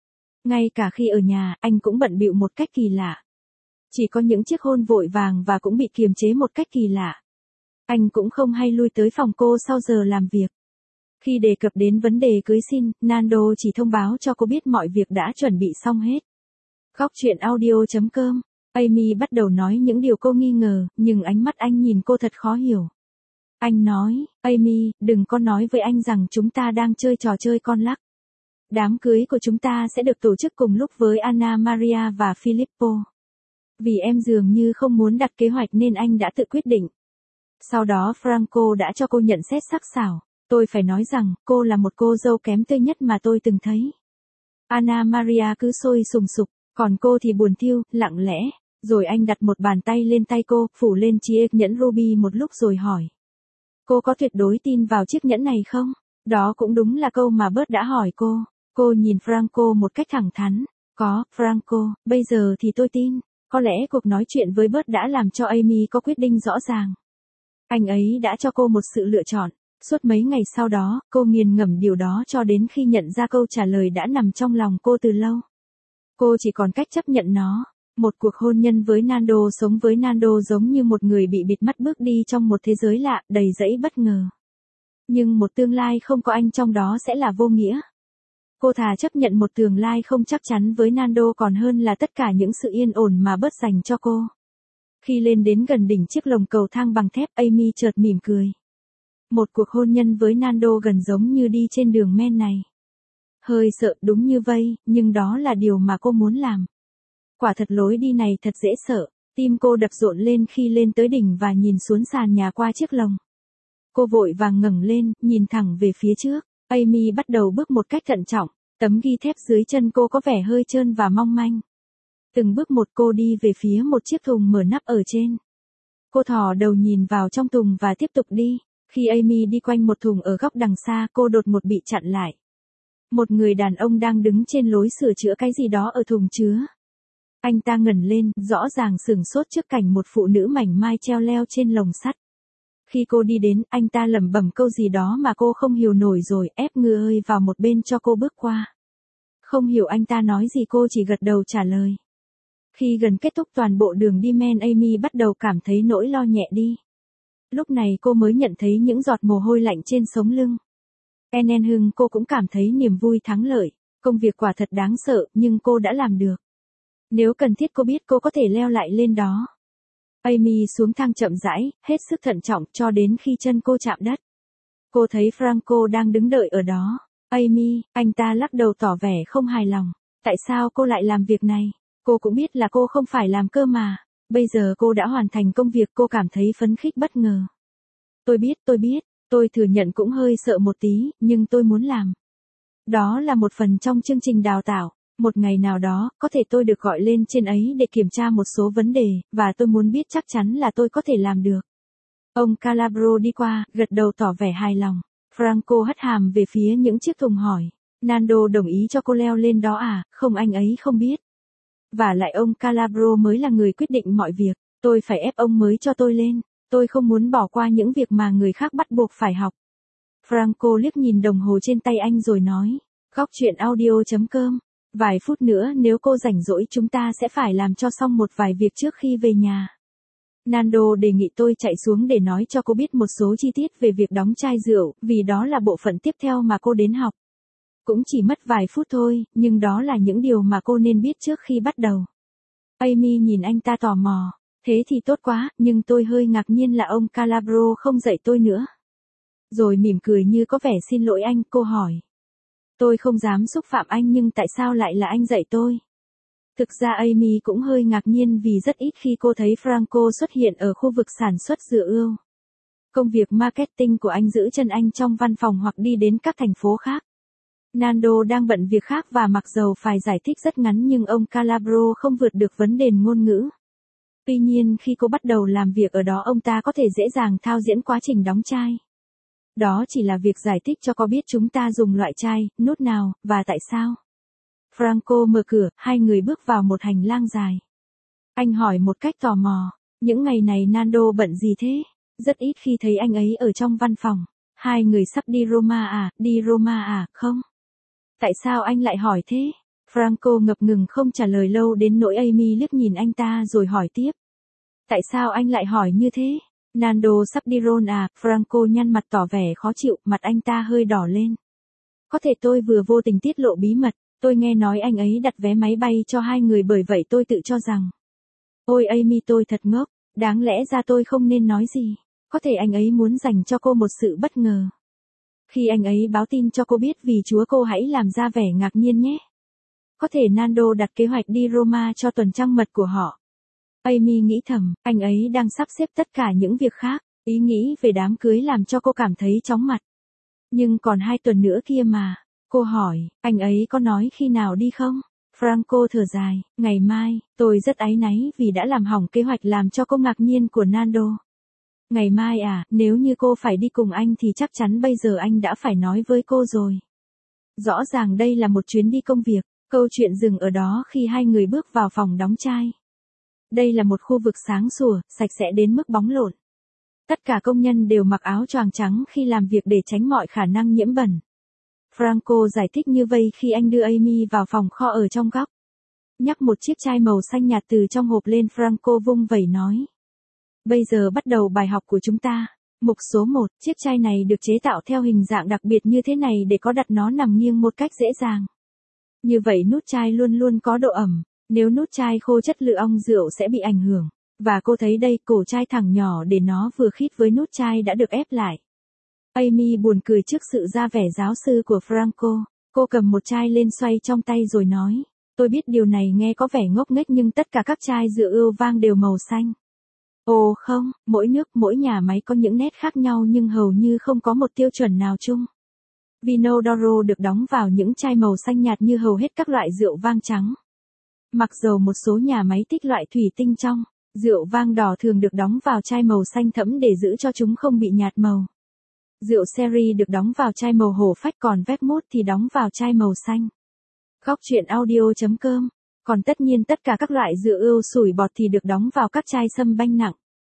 Ngay cả khi ở nhà, anh cũng bận bịu một cách kỳ lạ. Chỉ có những chiếc hôn vội vàng và cũng bị kiềm chế một cách kỳ lạ. Anh cũng không hay lui tới phòng cô sau giờ làm việc. Khi đề cập đến vấn đề cưới xin, Nando chỉ thông báo cho cô biết mọi việc đã chuẩn bị xong hết. Góc truyện audio chấm com. Amy bắt đầu nói những điều cô nghi ngờ, nhưng ánh mắt anh nhìn cô thật khó hiểu. Anh nói, Amy, đừng có nói với anh rằng chúng ta đang chơi trò chơi con lắc. Đám cưới của chúng ta sẽ được tổ chức cùng lúc với Anna Maria và Filippo. Vì em dường như không muốn đặt kế hoạch nên anh đã tự quyết định. Sau đó Franco đã cho cô nhận xét sắc sảo. Tôi phải nói rằng, cô là một cô dâu kém tươi nhất mà tôi từng thấy. Anna Maria cứ sôi sùng sục, còn cô thì buồn thiu, lặng lẽ. Rồi anh đặt một bàn tay lên tay cô, phủ lên chiếc nhẫn ruby một lúc rồi hỏi. Cô có tuyệt đối tin vào chiếc nhẫn này không? Đó cũng đúng là câu mà Bert đã hỏi cô. Cô nhìn Franco một cách thẳng thắn. Có, Franco, bây giờ thì tôi tin. Có lẽ cuộc nói chuyện với Bert đã làm cho Amy có quyết định rõ ràng. Anh ấy đã cho cô một sự lựa chọn. Suốt mấy ngày sau đó, cô nghiền ngẫm điều đó cho đến khi nhận ra câu trả lời đã nằm trong lòng cô từ lâu. Cô chỉ còn cách chấp nhận nó. Một cuộc hôn nhân với Nando, sống với Nando giống như một người bị bịt mắt bước đi trong một thế giới lạ, đầy dẫy bất ngờ. Nhưng một tương lai không có anh trong đó sẽ là vô nghĩa. Cô thà chấp nhận một tương lai không chắc chắn với Nando còn hơn là tất cả những sự yên ổn mà Bert dành cho cô. Khi lên đến gần đỉnh chiếc lồng cầu thang bằng thép, Amy chợt mỉm cười. Một cuộc hôn nhân với Nando gần giống như đi trên đường men này. Hơi sợ, đúng như vây, nhưng đó là điều mà cô muốn làm. Quả thật lối đi này thật dễ sợ, tim cô đập rộn lên khi lên tới đỉnh và nhìn xuống sàn nhà qua chiếc lồng. Cô vội vàng ngẩng lên, nhìn thẳng về phía trước. Amy bắt đầu bước một cách thận trọng, tấm ghi thép dưới chân cô có vẻ hơi trơn và mong manh. Từng bước một cô đi về phía một chiếc thùng mở nắp ở trên. Cô thò đầu nhìn vào trong thùng và tiếp tục đi. Khi Amy đi quanh một thùng ở góc đằng xa, cô đột ngột bị chặn lại. Một người đàn ông đang đứng trên lối sửa chữa cái gì đó ở thùng chứa. Anh ta ngẩng lên, rõ ràng sửng sốt trước cảnh một phụ nữ mảnh mai treo leo trên lồng sắt. Khi cô đi đến, anh ta lẩm bẩm câu gì đó mà cô không hiểu nổi rồi ép người vào một bên cho cô bước qua. Không hiểu anh ta nói gì, cô chỉ gật đầu trả lời. Khi gần kết thúc toàn bộ đường đi men, Amy bắt đầu cảm thấy nỗi lo nhẹ đi. Lúc này cô mới nhận thấy những giọt mồ hôi lạnh trên sống lưng. Enen hưng cô cũng cảm thấy niềm vui thắng lợi. Công việc quả thật đáng sợ, nhưng cô đã làm được. Nếu cần thiết cô biết cô có thể leo lại lên đó. Amy xuống thang chậm rãi, hết sức thận trọng cho đến khi chân cô chạm đất. Cô thấy Franco đang đứng đợi ở đó. Amy, anh ta lắc đầu tỏ vẻ không hài lòng. Tại sao cô lại làm việc này? Cô cũng biết là cô không phải làm cơ mà. Bây giờ cô đã hoàn thành công việc, cô cảm thấy phấn khích bất ngờ. Tôi biết, tôi biết, tôi thừa nhận cũng hơi sợ một tí, nhưng tôi muốn làm. Đó là một phần trong chương trình đào tạo. Một ngày nào đó, có thể tôi được gọi lên trên ấy để kiểm tra một số vấn đề, và tôi muốn biết chắc chắn là tôi có thể làm được. Ông Calabro đi qua, gật đầu tỏ vẻ hài lòng. Franco hất hàm về phía những chiếc thùng hỏi. Nando đồng ý cho cô leo lên đó à? Không, anh ấy không biết. Và lại ông Calabro mới là người quyết định mọi việc. Tôi phải ép ông mới cho tôi lên. Tôi không muốn bỏ qua những việc mà người khác bắt buộc phải học. Franco liếc nhìn đồng hồ trên tay anh rồi nói. Góc chuyện audio chấm com. Vài phút nữa nếu cô rảnh rỗi chúng ta sẽ phải làm cho xong một vài việc trước khi về nhà. Nando đề nghị tôi chạy xuống để nói cho cô biết một số chi tiết về việc đóng chai rượu, vì đó là bộ phận tiếp theo mà cô đến học. Cũng chỉ mất vài phút thôi, nhưng đó là những điều mà cô nên biết trước khi bắt đầu. Amy nhìn anh ta tò mò. Thế thì tốt quá, nhưng tôi hơi ngạc nhiên là ông Calabro không dạy tôi nữa. Rồi mỉm cười như có vẻ xin lỗi anh, cô hỏi. Tôi không dám xúc phạm anh nhưng tại sao lại là anh dạy tôi? Thực ra Amy cũng hơi ngạc nhiên vì rất ít khi cô thấy Franco xuất hiện ở khu vực sản xuất rượu ươu. Công việc marketing của anh giữ chân anh trong văn phòng hoặc đi đến các thành phố khác. Nando đang bận việc khác và mặc dầu phải giải thích rất ngắn nhưng ông Calabro không vượt được vấn đề ngôn ngữ. Tuy nhiên khi cô bắt đầu làm việc ở đó ông ta có thể dễ dàng thao diễn quá trình đóng chai. Đó chỉ là việc giải thích cho cô biết chúng ta dùng loại chai, nút nào, và tại sao. Franco mở cửa, hai người bước vào một hành lang dài. Anh hỏi một cách tò mò, những ngày này Nando bận gì thế? Rất ít khi thấy anh ấy ở trong văn phòng. Hai người sắp đi Roma à, đi Roma à, không? Tại sao anh lại hỏi thế? Franco ngập ngừng không trả lời lâu đến nỗi Amy liếc nhìn anh ta rồi hỏi tiếp. Tại sao anh lại hỏi như thế? Nando sắp đi Rome à? Franco nhăn mặt tỏ vẻ khó chịu, mặt anh ta hơi đỏ lên. Có thể tôi vừa vô tình tiết lộ bí mật, tôi nghe nói anh ấy đặt vé máy bay cho hai người bởi vậy tôi tự cho rằng. Ôi Amy tôi thật ngốc, đáng lẽ ra tôi không nên nói gì. Có thể anh ấy muốn dành cho cô một sự bất ngờ. Khi anh ấy báo tin cho cô biết vì Chúa cô hãy làm ra vẻ ngạc nhiên nhé. Có thể Nando đặt kế hoạch đi Roma cho tuần trăng mật của họ. Amy nghĩ thầm, anh ấy đang sắp xếp tất cả những việc khác, ý nghĩ về đám cưới làm cho cô cảm thấy chóng mặt. Nhưng còn hai tuần nữa kia mà. Cô hỏi, anh ấy có nói khi nào đi không? Franco thở dài, ngày mai, tôi rất áy náy vì đã làm hỏng kế hoạch làm cho cô ngạc nhiên của Nando. Ngày mai à, nếu như cô phải đi cùng anh thì chắc chắn bây giờ anh đã phải nói với cô rồi. Rõ ràng đây là một chuyến đi công việc, câu chuyện dừng ở đó khi hai người bước vào phòng đóng chai. Đây là một khu vực sáng sủa, sạch sẽ đến mức bóng lộn. Tất cả công nhân đều mặc áo choàng trắng khi làm việc để tránh mọi khả năng nhiễm bẩn. Franco giải thích như vậy khi anh đưa Amy vào phòng kho ở trong góc. Nhắc một chiếc chai màu xanh nhạt từ trong hộp lên, Franco vung vẩy nói. Bây giờ bắt đầu bài học của chúng ta. Mục số một, chiếc chai này được chế tạo theo hình dạng đặc biệt như thế này để có đặt nó nằm nghiêng một cách dễ dàng. Như vậy nút chai luôn luôn có độ ẩm. Nếu nút chai khô chất lượng ong rượu sẽ bị ảnh hưởng. Và cô thấy đây, cổ chai thẳng nhỏ để nó vừa khít với nút chai đã được ép lại. Amy buồn cười trước sự ra vẻ giáo sư của Franco. Cô cầm một chai lên xoay trong tay rồi nói. Tôi biết điều này nghe có vẻ ngốc nghếch nhưng tất cả các chai rượu ưu vang đều màu xanh. Ồ không, mỗi nước, mỗi nhà máy có những nét khác nhau nhưng hầu như không có một tiêu chuẩn nào chung. Vino d'Oro được đóng vào những chai màu xanh nhạt như hầu hết các loại rượu vang trắng. Mặc dầu một số nhà máy thích loại thủy tinh trong, rượu vang đỏ thường được đóng vào chai màu xanh thẫm để giữ cho chúng không bị nhạt màu. Rượu sherry được đóng vào chai màu hổ phách còn vermouth thì đóng vào chai màu xanh. Góc truyện audio chấm com. Còn tất nhiên tất cả các loại rượu ưu sủi bọt thì được đóng vào các chai sâm banh nặng.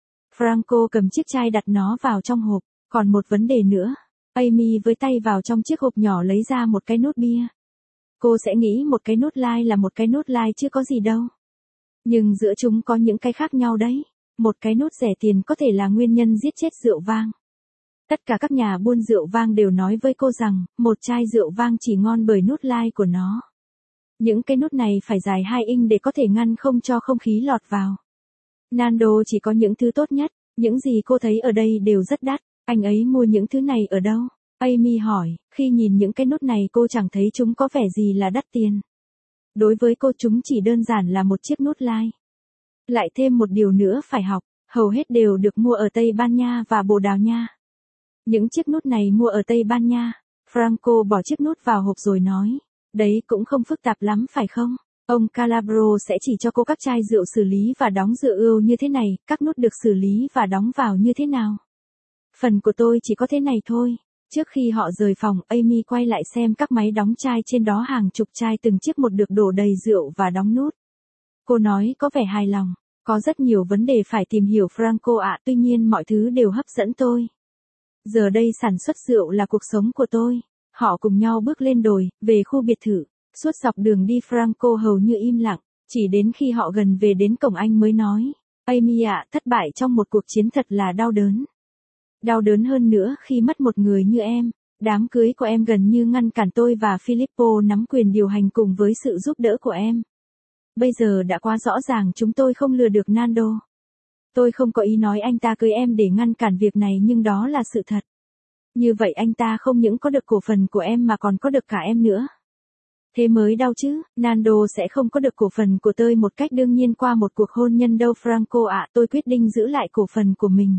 Franco cầm chiếc chai đặt nó vào trong hộp. Còn một vấn đề nữa. Amy với tay vào trong chiếc hộp nhỏ lấy ra một cái nút bia. Cô sẽ nghĩ một cái nút lai là một cái nút lai chứ có gì đâu. Nhưng giữa chúng có những cái khác nhau đấy. Một cái nút rẻ tiền có thể là nguyên nhân giết chết rượu vang. Tất cả các nhà buôn rượu vang đều nói với cô rằng, một chai rượu vang chỉ ngon bởi nút lai của nó. Những cái nút này phải dài hai inch để có thể ngăn không cho không khí lọt vào. Nando chỉ có những thứ tốt nhất, những gì cô thấy ở đây đều rất đắt. Anh ấy mua những thứ này ở đâu? Amy hỏi, khi nhìn những cái nút này cô chẳng thấy chúng có vẻ gì là đắt tiền. Đối với cô chúng chỉ đơn giản là một chiếc nút lai. Lại thêm một điều nữa phải học, hầu hết đều được mua ở Tây Ban Nha và Bồ Đào Nha. Những chiếc nút này mua ở Tây Ban Nha. Franco bỏ chiếc nút vào hộp rồi nói. Đấy cũng không phức tạp lắm phải không? Ông Calabro sẽ chỉ cho cô các chai rượu xử lý và đóng rượu ưu như thế này, các nút được xử lý và đóng vào như thế nào. Phần của tôi chỉ có thế này thôi. Trước khi họ rời phòng, Amy quay lại xem các máy đóng chai trên đó, hàng chục chai từng chiếc một được đổ đầy rượu và đóng nút. Cô nói có vẻ hài lòng. Có rất nhiều vấn đề phải tìm hiểu Franco ạ, tuy nhiên mọi thứ đều hấp dẫn tôi. Giờ đây sản xuất rượu là cuộc sống của tôi. Họ cùng nhau bước lên đồi, về khu biệt thự. Suốt dọc đường đi Franco hầu như im lặng. Chỉ đến khi họ gần về đến cổng anh mới nói. Amy ạ, thất bại trong một cuộc chiến thật là đau đớn. Đau đớn hơn nữa khi mất một người như em. Đám cưới của em gần như ngăn cản tôi và Filippo nắm quyền điều hành cùng với sự giúp đỡ của em. Bây giờ đã quá rõ ràng chúng tôi không lừa được Nando. Tôi không có ý nói anh ta cưới em để ngăn cản việc này nhưng đó là sự thật. Như vậy anh ta không những có được cổ phần của em mà còn có được cả em nữa. Thế mới đau chứ, Nando sẽ không có được cổ phần của tôi một cách đương nhiên qua một cuộc hôn nhân đâu Franco ạ, tôi quyết định giữ lại cổ phần của mình.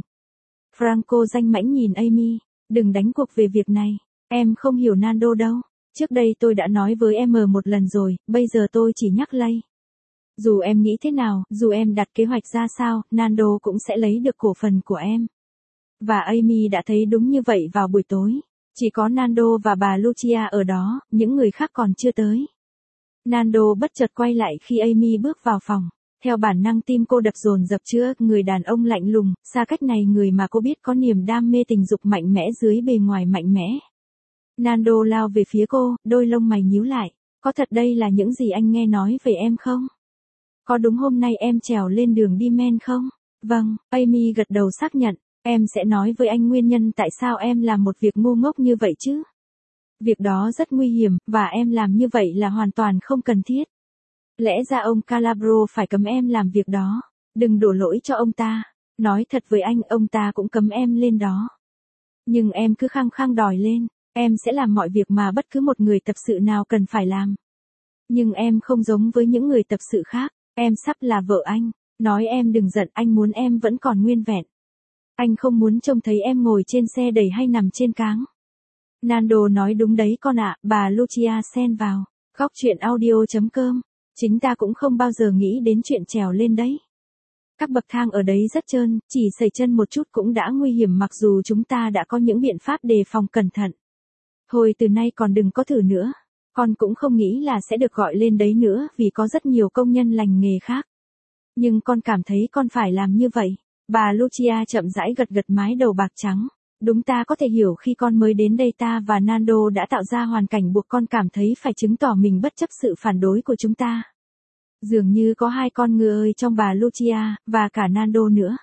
Franco danh mãnh nhìn Amy, đừng đánh cuộc về việc này, em không hiểu Nando đâu. Trước đây tôi đã nói với em một lần rồi, bây giờ tôi chỉ nhắc lây. Dù em nghĩ thế nào, dù em đặt kế hoạch ra sao, Nando cũng sẽ lấy được cổ phần của em. Và Amy đã thấy đúng như vậy vào buổi tối. Chỉ có Nando và bà Lucia ở đó, những người khác còn chưa tới. Nando bất chợt quay lại khi Amy bước vào phòng. Theo bản năng tim cô đập dồn dập chữa, người đàn ông lạnh lùng, xa cách này, người mà cô biết có niềm đam mê tình dục mạnh mẽ dưới bề ngoài mạnh mẽ. Nando lao về phía cô, đôi lông mày nhíu lại. Có thật đây là những gì anh nghe nói về em không? Có đúng hôm nay em trèo lên đường đi men không? Vâng, Amy gật đầu xác nhận. Em sẽ nói với anh nguyên nhân tại sao em làm một việc ngu ngốc như vậy chứ. Việc đó rất nguy hiểm, và em làm như vậy là hoàn toàn không cần thiết. Lẽ ra ông Calabro phải cấm em làm việc đó. Đừng đổ lỗi cho ông ta. Nói thật với anh, ông ta cũng cấm em lên đó. Nhưng em cứ khăng khăng đòi lên. Em sẽ làm mọi việc mà bất cứ một người tập sự nào cần phải làm. Nhưng em không giống với những người tập sự khác. Em sắp là vợ anh. Nói em đừng giận, anh muốn em vẫn còn nguyên vẹn. Anh không muốn trông thấy em ngồi trên xe đẩy hay nằm trên cáng. Nando nói đúng đấy con ạ, bà Lucia xen vào. Góc chuyện audio.com. Chính ta cũng không bao giờ nghĩ đến chuyện trèo lên đấy. Các bậc thang ở đấy rất trơn, chỉ sẩy chân một chút cũng đã nguy hiểm mặc dù chúng ta đã có những biện pháp đề phòng cẩn thận. Thôi từ nay còn đừng có thử nữa. Con cũng không nghĩ là sẽ được gọi lên đấy nữa vì có rất nhiều công nhân lành nghề khác. Nhưng con cảm thấy con phải làm như vậy. Bà Lucia chậm rãi gật gật mái đầu bạc trắng. Đúng ta có thể hiểu khi con mới đến đây ta và Nando đã tạo ra hoàn cảnh buộc con cảm thấy phải chứng tỏ mình bất chấp sự phản đối của chúng ta. Dường như có hai con ngựa ơi trong bà Lucia, và cả Nando nữa.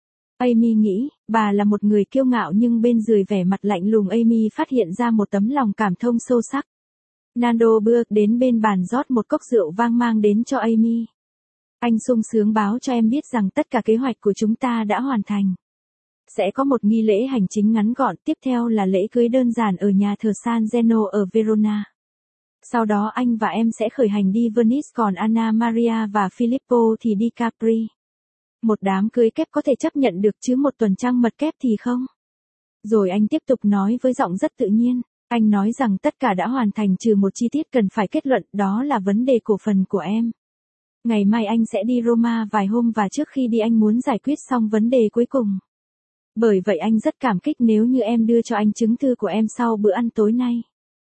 Amy nghĩ, bà là một người kiêu ngạo nhưng bên dưới vẻ mặt lạnh lùng Amy phát hiện ra một tấm lòng cảm thông sâu sắc. Nando bước đến bên bàn rót một cốc rượu vang mang đến cho Amy. Anh sung sướng báo cho em biết rằng tất cả kế hoạch của chúng ta đã hoàn thành. Sẽ có một nghi lễ hành chính ngắn gọn, tiếp theo là lễ cưới đơn giản ở nhà thờ San Zeno ở Verona. Sau đó anh và em sẽ khởi hành đi Venice còn Anna Maria và Filippo thì đi Capri. Một đám cưới kép có thể chấp nhận được chứ một tuần trăng mật kép thì không. Rồi anh tiếp tục nói với giọng rất tự nhiên. Anh nói rằng tất cả đã hoàn thành trừ một chi tiết cần phải kết luận, đó là vấn đề cổ phần của em. Ngày mai anh sẽ đi Roma vài hôm và trước khi đi anh muốn giải quyết xong vấn đề cuối cùng. Bởi vậy anh rất cảm kích nếu như em đưa cho anh chứng thư của em sau bữa ăn tối nay.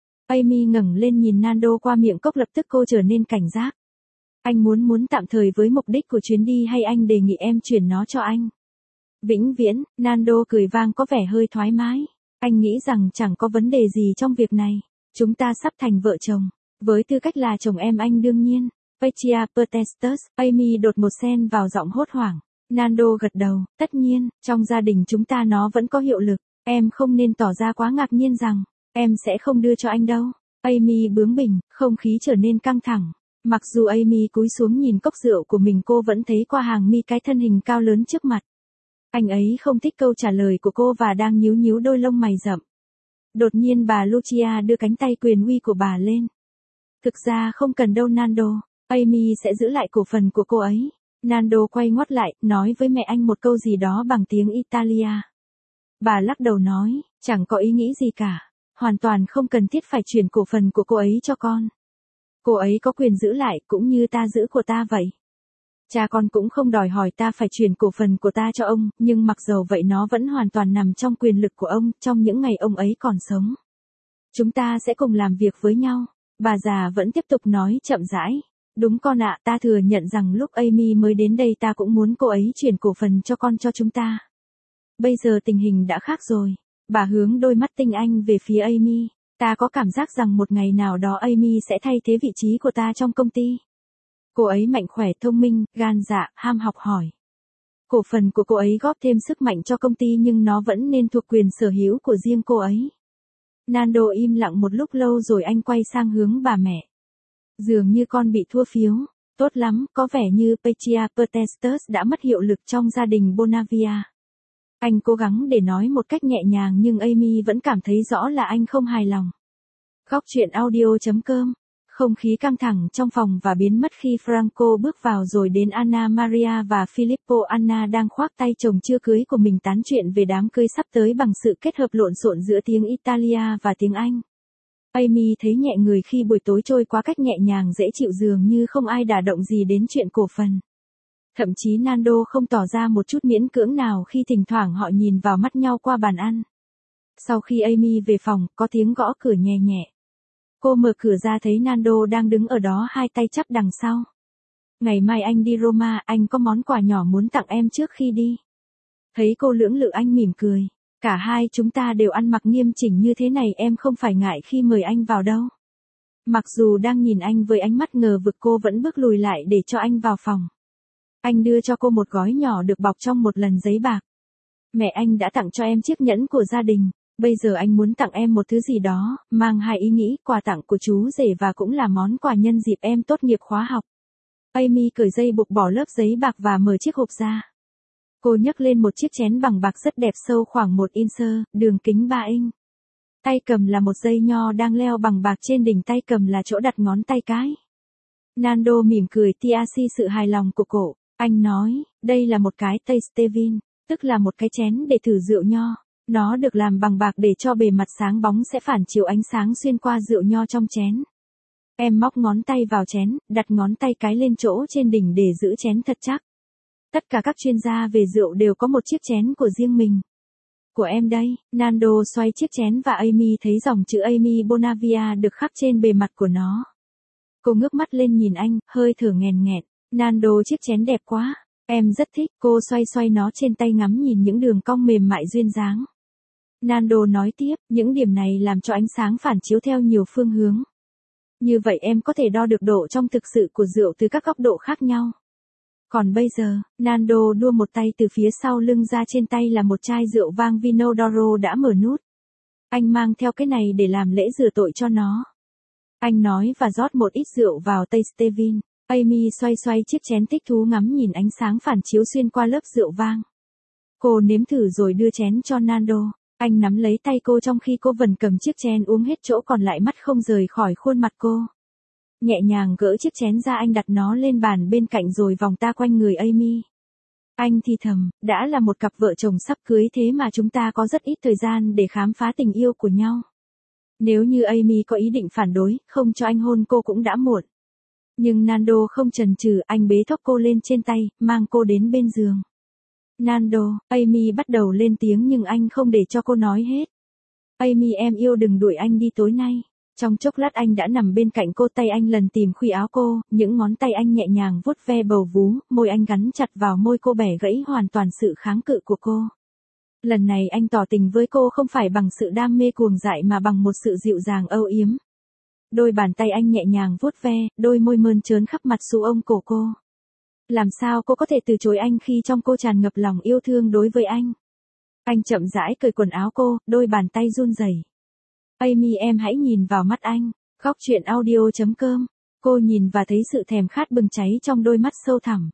Amy ngẩng lên nhìn Nando qua miệng cốc lập tức cô trở nên cảnh giác. Anh muốn muốn tạm thời với mục đích của chuyến đi hay anh đề nghị em chuyển nó cho anh? Vĩnh viễn, Nando cười vang có vẻ hơi thoải mái. Anh nghĩ rằng chẳng có vấn đề gì trong việc này. Chúng ta sắp thành vợ chồng. Với tư cách là chồng em anh đương nhiên. Patia Protestus, Amy đột một xen vào giọng hốt hoảng. Nando gật đầu, tất nhiên, trong gia đình chúng ta nó vẫn có hiệu lực. Em không nên tỏ ra quá ngạc nhiên rằng, em sẽ không đưa cho anh đâu. Amy bướng bỉnh, không khí trở nên căng thẳng. Mặc dù Amy cúi xuống nhìn cốc rượu của mình cô vẫn thấy qua hàng mi cái thân hình cao lớn trước mặt. Anh ấy không thích câu trả lời của cô và đang nhíu nhíu đôi lông mày rậm. Đột nhiên bà Lucia đưa cánh tay quyền uy của bà lên. Thực ra không cần đâu Nando, Amy sẽ giữ lại cổ phần của cô ấy. Nando quay ngoắt lại, nói với mẹ anh một câu gì đó bằng tiếng Italia. Bà lắc đầu nói, chẳng có ý nghĩ gì cả. Hoàn toàn không cần thiết phải chuyển cổ phần của cô ấy cho con. Cô ấy có quyền giữ lại cũng như ta giữ của ta vậy. Cha con cũng không đòi hỏi ta phải chuyển cổ phần của ta cho ông, nhưng mặc dầu vậy nó vẫn hoàn toàn nằm trong quyền lực của ông trong những ngày ông ấy còn sống. Chúng ta sẽ cùng làm việc với nhau. Bà già vẫn tiếp tục nói chậm rãi. Đúng con ạ, ta thừa nhận rằng lúc Amy mới đến đây ta cũng muốn cô ấy chuyển cổ phần cho con cho chúng ta. Bây giờ tình hình đã khác rồi. Bà hướng đôi mắt tinh anh về phía Amy. Ta có cảm giác rằng một ngày nào đó Amy sẽ thay thế vị trí của ta trong công ty. Cô ấy mạnh khỏe, thông minh, gan dạ, ham học hỏi. Cổ phần của cô ấy góp thêm sức mạnh cho công ty nhưng nó vẫn nên thuộc quyền sở hữu của riêng cô ấy. Nando im lặng một lúc lâu rồi anh quay sang hướng bà mẹ. Dường như con bị thua phiếu. Tốt lắm, có vẻ như Patia Protestus đã mất hiệu lực trong gia đình Bonavia. Anh cố gắng để nói một cách nhẹ nhàng nhưng Amy vẫn cảm thấy rõ là anh không hài lòng. Góc chuyện audio.com. Không khí căng thẳng trong phòng và biến mất khi Franco bước vào rồi đến Anna Maria và Filippo. Anna đang khoác tay chồng chưa cưới của mình tán chuyện về đám cưới sắp tới bằng sự kết hợp lộn xộn giữa tiếng Italia và tiếng Anh. Amy thấy nhẹ người khi buổi tối trôi qua cách nhẹ nhàng dễ chịu dường như không ai đả động gì đến chuyện cổ phần. Thậm chí Nando không tỏ ra một chút miễn cưỡng nào khi thỉnh thoảng họ nhìn vào mắt nhau qua bàn ăn. Sau khi Amy về phòng, có tiếng gõ cửa nhẹ nhẹ. Cô mở cửa ra thấy Nando đang đứng ở đó hai tay chắp đằng sau. Ngày mai anh đi Roma, anh có món quà nhỏ muốn tặng em trước khi đi. Thấy cô lưỡng lự anh mỉm cười. Cả hai chúng ta đều ăn mặc nghiêm chỉnh như thế này em không phải ngại khi mời anh vào đâu. Mặc dù đang nhìn anh với ánh mắt ngờ vực cô vẫn bước lùi lại để cho anh vào phòng. Anh đưa cho cô một gói nhỏ được bọc trong một lần giấy bạc. Mẹ anh đã tặng cho em chiếc nhẫn của gia đình. Bây giờ anh muốn tặng em một thứ gì đó, mang hai ý nghĩ, quà tặng của chú rể và cũng là món quà nhân dịp em tốt nghiệp khóa học. Amy cởi dây buộc bỏ lớp giấy bạc và mở chiếc hộp ra. Cô nhấc lên một chiếc chén bằng bạc rất đẹp sâu khoảng một inch, đường kính ba inch. Tay cầm là một dây nho đang leo bằng bạc trên đỉnh tay cầm là chỗ đặt ngón tay cái. Nando mỉm cười tia si sự hài lòng của cổ. Anh nói, đây là một cái taste vin, tức là một cái chén để thử rượu nho. Nó được làm bằng bạc để cho bề mặt sáng bóng sẽ phản chiếu ánh sáng xuyên qua rượu nho trong chén. Em móc ngón tay vào chén, đặt ngón tay cái lên chỗ trên đỉnh để giữ chén thật chắc. Tất cả các chuyên gia về rượu đều có một chiếc chén của riêng mình. Của em đây, Nando xoay chiếc chén và Amy thấy dòng chữ Amy Bonavia được khắc trên bề mặt của nó. Cô ngước mắt lên nhìn anh, hơi thở nghèn nghẹn. Nando, chiếc chén đẹp quá. Em rất thích. Cô xoay xoay nó trên tay ngắm nhìn những đường cong mềm mại duyên dáng. Nando nói tiếp, những điểm này làm cho ánh sáng phản chiếu theo nhiều phương hướng. Như vậy em có thể đo được độ trong thực sự của rượu từ các góc độ khác nhau. Còn bây giờ, Nando đua một tay từ phía sau lưng ra, trên tay là một chai rượu vang Vino d'Oro đã mở nút. Anh mang theo cái này để làm lễ rửa tội cho nó. Anh nói và rót một ít rượu vào tay Stevin. Amy xoay xoay chiếc chén thích thú ngắm nhìn ánh sáng phản chiếu xuyên qua lớp rượu vang. Cô nếm thử rồi đưa chén cho Nando. Anh nắm lấy tay cô trong khi cô vần cầm chiếc chén uống hết chỗ còn lại, mắt không rời khỏi khuôn mặt cô. Nhẹ nhàng gỡ chiếc chén ra, anh đặt nó lên bàn bên cạnh rồi vòng ta quanh người Amy. Anh thì thầm, đã là một cặp vợ chồng sắp cưới thế mà chúng ta có rất ít thời gian để khám phá tình yêu của nhau. Nếu như Amy có ý định phản đối, không cho anh hôn cô cũng đã muộn. Nhưng Nando không chần chừ, anh bế thốc cô lên trên tay, mang cô đến bên giường. Nando, Amy bắt đầu lên tiếng nhưng anh không để cho cô nói hết. Amy, em yêu đừng đuổi anh đi tối nay. Trong chốc lát anh đã nằm bên cạnh cô, tay anh lần tìm khuỷu áo cô, những ngón tay anh nhẹ nhàng vuốt ve bầu vú, môi anh gắn chặt vào môi cô, bẻ gãy hoàn toàn sự kháng cự của cô. Lần này anh tỏ tình với cô không phải bằng sự đam mê cuồng dại mà bằng một sự dịu dàng âu yếm. Đôi bàn tay anh nhẹ nhàng vuốt ve, đôi môi mơn trớn khắp mặt xù ông cổ cô. Làm sao cô có thể từ chối anh khi trong cô tràn ngập lòng yêu thương đối với anh? Anh chậm rãi cởi quần áo cô, đôi bàn tay run rẩy. Amy, em hãy nhìn vào mắt anh. Góc truyện audio chấm com. Cô nhìn và thấy sự thèm khát bừng cháy trong đôi mắt sâu thẳm.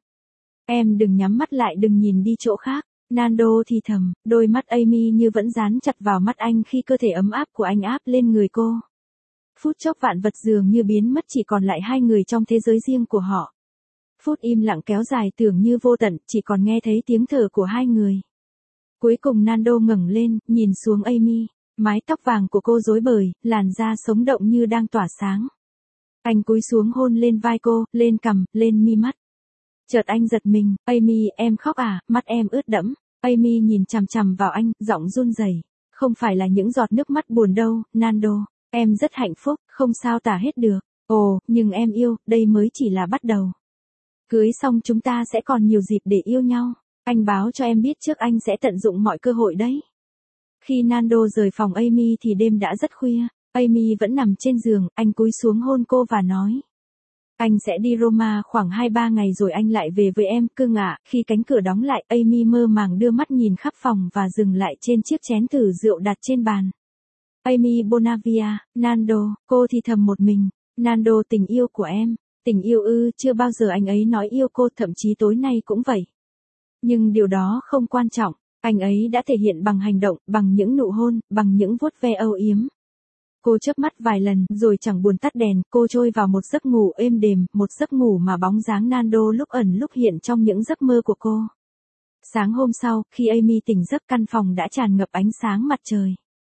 Em đừng nhắm mắt lại, đừng nhìn đi chỗ khác. Nando thì thầm, đôi mắt Amy như vẫn dán chặt vào mắt anh khi cơ thể ấm áp của anh áp lên người cô. Phút chốc vạn vật dường như biến mất, chỉ còn lại hai người trong thế giới riêng của họ. Phút im lặng kéo dài tưởng như vô tận, chỉ còn nghe thấy tiếng thở của hai người. Cuối cùng Nando ngẩng lên, nhìn xuống Amy. Mái tóc vàng của cô rối bời, làn da sống động như đang tỏa sáng. Anh cúi xuống hôn lên vai cô, lên cằm, lên mi mắt. Chợt anh giật mình, Amy, em khóc à? Mắt em ướt đẫm. Amy nhìn chằm chằm vào anh, giọng run rẩy. Không phải là những giọt nước mắt buồn đâu, Nando. Em rất hạnh phúc, không sao tả hết được. Ồ, nhưng em yêu, đây mới chỉ là bắt đầu. Cưới xong chúng ta sẽ còn nhiều dịp để yêu nhau. Anh báo cho em biết trước, anh sẽ tận dụng mọi cơ hội đấy. Khi Nando rời phòng Amy thì đêm đã rất khuya. Amy vẫn nằm trên giường, anh cúi xuống hôn cô và nói. Anh sẽ đi Roma khoảng hai ba ngày rồi anh lại về với em, cưng ạ. Khi cánh cửa đóng lại, Amy mơ màng đưa mắt nhìn khắp phòng và dừng lại trên chiếc chén thử rượu đặt trên bàn. Amy Bonavia, Nando, cô thì thầm một mình. Nando, tình yêu của em. Tình yêu ư? Chưa bao giờ anh ấy nói yêu cô, thậm chí tối nay cũng vậy. Nhưng điều đó không quan trọng. Anh ấy đã thể hiện bằng hành động, bằng những nụ hôn, bằng những vuốt ve âu yếm. Cô chớp mắt vài lần, rồi chẳng buồn tắt đèn, cô trôi vào một giấc ngủ êm đềm, một giấc ngủ mà bóng dáng Nando lúc ẩn lúc hiện trong những giấc mơ của cô. Sáng hôm sau, khi Amy tỉnh giấc, căn phòng đã tràn ngập ánh sáng mặt trời.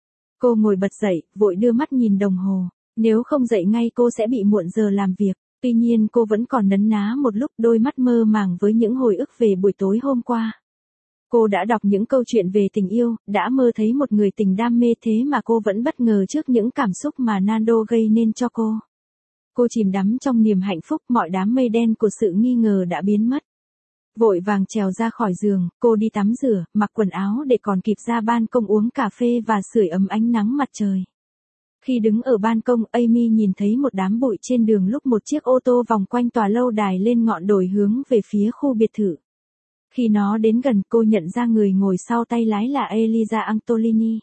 Cô ngồi bật dậy, vội đưa mắt nhìn đồng hồ. Nếu không dậy ngay cô sẽ bị muộn giờ làm việc. Tuy nhiên cô vẫn còn nấn ná một lúc, đôi mắt mơ màng với những hồi ức về buổi tối hôm qua. Cô đã đọc những câu chuyện về tình yêu, đã mơ thấy một người tình đam mê, thế mà cô vẫn bất ngờ trước những cảm xúc mà Nando gây nên cho cô. Cô chìm đắm trong niềm hạnh phúc, mọi đám mây đen của sự nghi ngờ đã biến mất. Vội vàng trèo ra khỏi giường, cô đi tắm rửa, mặc quần áo để còn kịp ra ban công uống cà phê và sưởi ấm ánh nắng mặt trời. Khi đứng ở ban công, Amy nhìn thấy một đám bụi trên đường lúc một chiếc ô tô vòng quanh tòa lâu đài lên ngọn đồi hướng về phía khu biệt thự. Khi nó đến gần, cô nhận ra người ngồi sau tay lái là Elisa Antolini.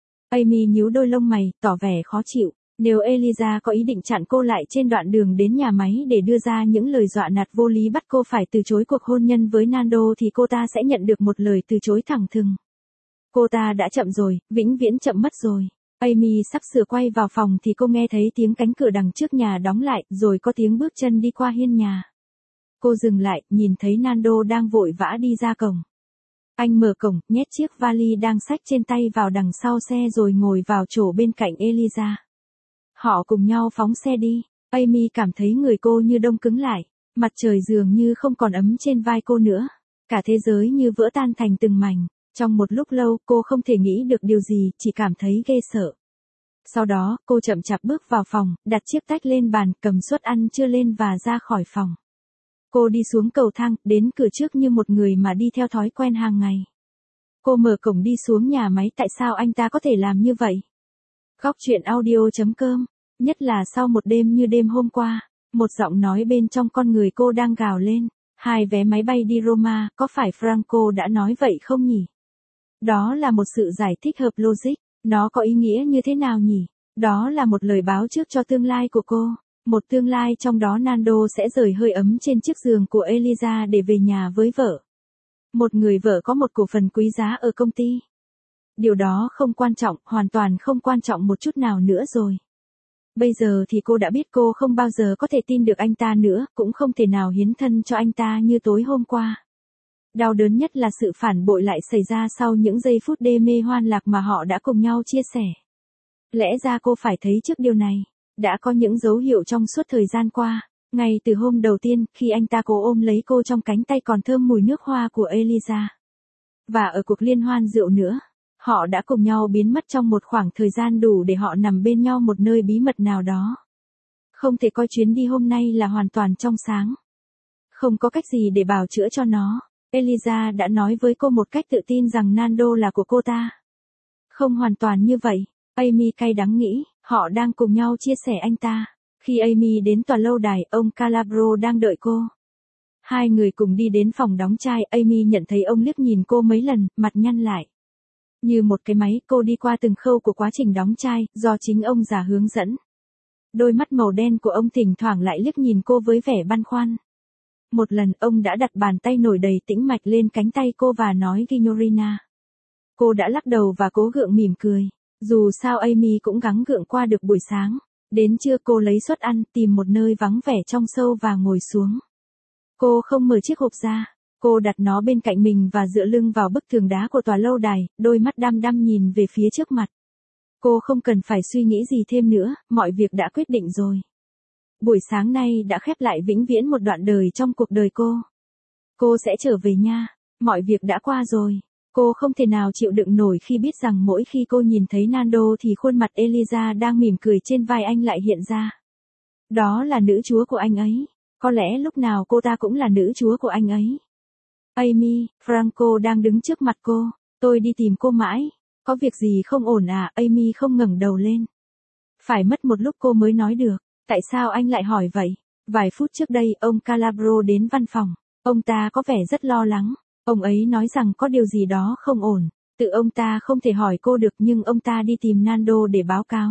Amy nhíu đôi lông mày, tỏ vẻ khó chịu. Nếu Elisa có ý định chặn cô lại trên đoạn đường đến nhà máy để đưa ra những lời dọa nạt vô lý bắt cô phải từ chối cuộc hôn nhân với Nando thì cô ta sẽ nhận được một lời từ chối thẳng thừng. Cô ta đã chậm rồi, vĩnh viễn chậm mất rồi. Amy sắp sửa quay vào phòng thì cô nghe thấy tiếng cánh cửa đằng trước nhà đóng lại, rồi có tiếng bước chân đi qua hiên nhà. Cô dừng lại, nhìn thấy Nando đang vội vã đi ra cổng. Anh mở cổng, nhét chiếc vali đang xách trên tay vào đằng sau xe rồi ngồi vào chỗ bên cạnh Eliza. Họ cùng nhau phóng xe đi. Amy cảm thấy người cô như đông cứng lại. Mặt trời dường như không còn ấm trên vai cô nữa. Cả thế giới như vỡ tan thành từng mảnh. Trong một lúc lâu cô không thể nghĩ được điều gì, chỉ cảm thấy ghê sợ. Sau đó, cô chậm chạp bước vào phòng, đặt chiếc tách lên bàn, cầm suất ăn trưa lên và ra khỏi phòng. Cô đi xuống cầu thang, đến cửa trước như một người mà đi theo thói quen hàng ngày. Cô mở cổng đi xuống nhà máy. Tại sao anh ta có thể làm như vậy? Góc truyện audio chấm com. Nhất là sau một đêm như đêm hôm qua, một giọng nói bên trong con người cô đang gào lên. Hai vé máy bay đi Roma, có phải Franco đã nói vậy không nhỉ? Đó là một sự giải thích hợp logic. Nó có ý nghĩa như thế nào nhỉ? Đó là một lời báo trước cho tương lai của cô. Một tương lai trong đó Nando sẽ rời hơi ấm trên chiếc giường của Eliza để về nhà với vợ. Một người vợ có một cổ phần quý giá ở công ty. Điều đó không quan trọng, hoàn toàn không quan trọng một chút nào nữa rồi. Bây giờ thì cô đã biết cô không bao giờ có thể tin được anh ta nữa, cũng không thể nào hiến thân cho anh ta như tối hôm qua. Đau đớn nhất là sự phản bội lại xảy ra sau những giây phút đê mê hoan lạc mà họ đã cùng nhau chia sẻ. Lẽ ra cô phải thấy trước điều này. Đã có những dấu hiệu trong suốt thời gian qua. Ngay từ hôm đầu tiên, khi anh ta cố ôm lấy cô trong cánh tay còn thơm mùi nước hoa của Eliza. Và ở cuộc liên hoan rượu nữa. Họ đã cùng nhau biến mất trong một khoảng thời gian đủ để họ nằm bên nhau một nơi bí mật nào đó. Không thể coi chuyến đi hôm nay là hoàn toàn trong sáng. Không có cách gì để bào chữa cho nó. Eliza đã nói với cô một cách tự tin rằng Nando là của cô ta. Không hoàn toàn như vậy. Amy cay đắng nghĩ, họ đang cùng nhau chia sẻ anh ta. Khi Amy đến tòa lâu đài, ông Calabro đang đợi cô. Hai người cùng đi đến phòng đóng chai, Amy nhận thấy ông liếc nhìn cô mấy lần, mặt nhăn lại. Như một cái máy, cô đi qua từng khâu của quá trình đóng chai, do chính ông già hướng dẫn. Đôi mắt màu đen của ông thỉnh thoảng lại liếc nhìn cô với vẻ băn khoăn. Một lần, ông đã đặt bàn tay nổi đầy tĩnh mạch lên cánh tay cô và nói Signorina. Cô đã lắc đầu và cố gượng mỉm cười. Dù sao Amy cũng gắng gượng qua được buổi sáng. Đến trưa cô lấy suất ăn, tìm một nơi vắng vẻ trong sâu và ngồi xuống. Cô không mở chiếc hộp ra. Cô đặt nó bên cạnh mình và dựa lưng vào bức tường đá của tòa lâu đài, đôi mắt đăm đăm nhìn về phía trước mặt. Cô không cần phải suy nghĩ gì thêm nữa, mọi việc đã quyết định rồi. Buổi sáng nay đã khép lại vĩnh viễn một đoạn đời trong cuộc đời cô. Cô sẽ trở về nha. Mọi việc đã qua rồi. Cô không thể nào chịu đựng nổi khi biết rằng mỗi khi cô nhìn thấy Nando thì khuôn mặt Eliza đang mỉm cười trên vai anh lại hiện ra. Đó là nữ chúa của anh ấy. Có lẽ lúc nào cô ta cũng là nữ chúa của anh ấy. Amy, Franco đang đứng trước mặt cô. Tôi đi tìm cô mãi. Có việc gì không ổn à? Amy không ngẩng đầu lên. Phải mất một lúc cô mới nói được. Tại sao anh lại hỏi vậy? Vài phút trước đây, ông Calabro đến văn phòng. Ông ta có vẻ rất lo lắng. Ông ấy nói rằng có điều gì đó không ổn. Tự ông ta không thể hỏi cô được nhưng ông ta đi tìm Nando để báo cáo.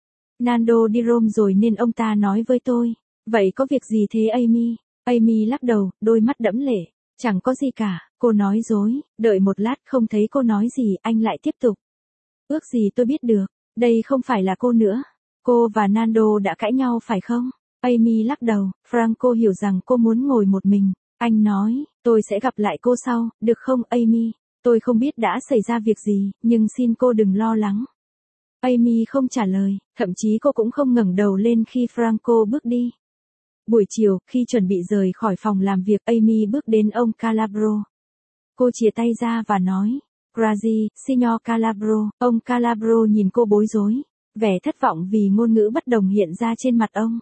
Nando đi Rome rồi nên ông ta nói với tôi. Vậy có việc gì thế Amy? Amy lắc đầu, đôi mắt đẫm lệ. Chẳng có gì cả, cô nói dối. Đợi một lát không thấy cô nói gì, anh lại tiếp tục. Ước gì tôi biết được, đây không phải là cô nữa. Cô và Nando đã cãi nhau phải không? Amy lắc đầu, Franco hiểu rằng cô muốn ngồi một mình. Anh nói, tôi sẽ gặp lại cô sau, được không Amy? Tôi không biết đã xảy ra việc gì, nhưng xin cô đừng lo lắng. Amy không trả lời, thậm chí cô cũng không ngẩng đầu lên khi Franco bước đi. Buổi chiều, khi chuẩn bị rời khỏi phòng làm việc, Amy bước đến ông Calabro. Cô chìa tay ra và nói, Grazie, signor Calabro. Ông Calabro nhìn cô bối rối, vẻ thất vọng vì ngôn ngữ bất đồng hiện ra trên mặt ông.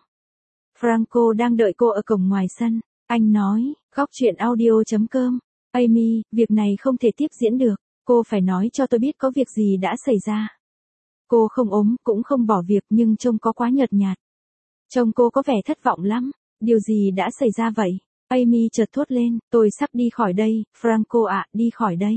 Franco đang đợi cô ở cổng ngoài sân. Anh nói, góc truyện audio chấm com. Amy, việc này không thể tiếp diễn được. Cô phải nói cho tôi biết có việc gì đã xảy ra. Cô không ốm, cũng không bỏ việc nhưng trông có quá nhợt nhạt. Trông cô có vẻ thất vọng lắm. Điều gì đã xảy ra vậy? Amy chợt thốt lên, tôi sắp đi khỏi đây, Franco ạ, đi khỏi đây.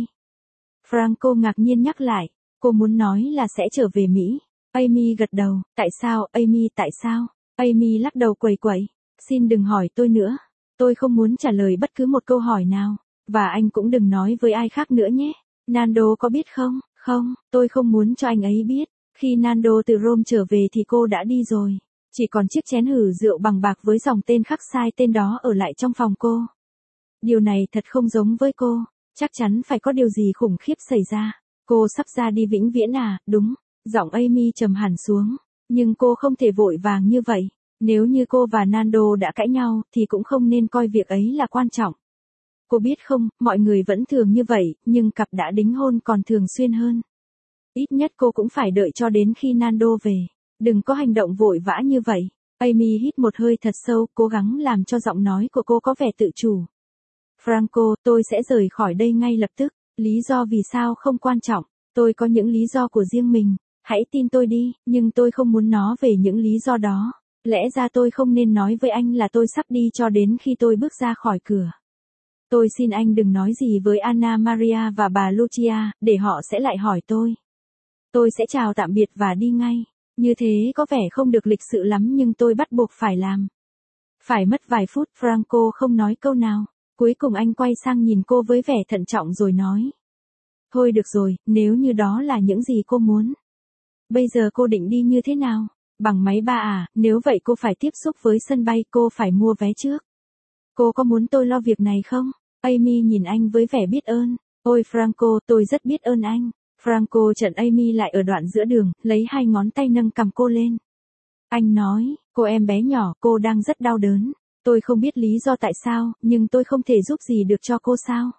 Franco ngạc nhiên nhắc lại, cô muốn nói là sẽ trở về Mỹ. Amy gật đầu, tại sao, Amy, tại sao? Amy lắc đầu quẩy quẩy, xin đừng hỏi tôi nữa. Tôi không muốn trả lời bất cứ một câu hỏi nào, và anh cũng đừng nói với ai khác nữa nhé. Nando có biết không? Không, tôi không muốn cho anh ấy biết. Khi Nando từ Rome trở về thì cô đã đi rồi. Chỉ còn chiếc chén hử rượu bằng bạc với dòng tên khắc sai tên đó ở lại trong phòng cô. Điều này thật không giống với cô. Chắc chắn phải có điều gì khủng khiếp xảy ra. Cô sắp ra đi vĩnh viễn à, đúng. Giọng Amy trầm hẳn xuống. Nhưng cô không thể vội vàng như vậy. Nếu như cô và Nando đã cãi nhau thì cũng không nên coi việc ấy là quan trọng. Cô biết không, mọi người vẫn thường như vậy, nhưng cặp đã đính hôn còn thường xuyên hơn. Ít nhất cô cũng phải đợi cho đến khi Nando về. Đừng có hành động vội vã như vậy. Amy hít một hơi thật sâu, cố gắng làm cho giọng nói của cô có vẻ tự chủ. Franco, tôi sẽ rời khỏi đây ngay lập tức. Lý do vì sao không quan trọng. Tôi có những lý do của riêng mình. Hãy tin tôi đi, nhưng tôi không muốn nói về những lý do đó. Lẽ ra tôi không nên nói với anh là tôi sắp đi cho đến khi tôi bước ra khỏi cửa. Tôi xin anh đừng nói gì với Anna Maria và bà Lucia, để họ sẽ lại hỏi tôi. Tôi sẽ chào tạm biệt và đi ngay. Như thế có vẻ không được lịch sự lắm nhưng tôi bắt buộc phải làm. Phải mất vài phút, Franco không nói câu nào. Cuối cùng anh quay sang nhìn cô với vẻ thận trọng rồi nói. Thôi được rồi, nếu như đó là những gì cô muốn. Bây giờ cô định đi như thế nào? Bằng máy ba à, nếu vậy cô phải tiếp xúc với sân bay, cô phải mua vé trước. Cô có muốn tôi lo việc này không? Amy nhìn anh với vẻ biết ơn. Ôi Franco, tôi rất biết ơn anh. Franco chặn Amy lại ở đoạn giữa đường, lấy hai ngón tay nâng cằm cô lên. Anh nói, cô em bé nhỏ, cô đang rất đau đớn. Tôi không biết lý do tại sao, nhưng tôi không thể giúp gì được cho cô sao?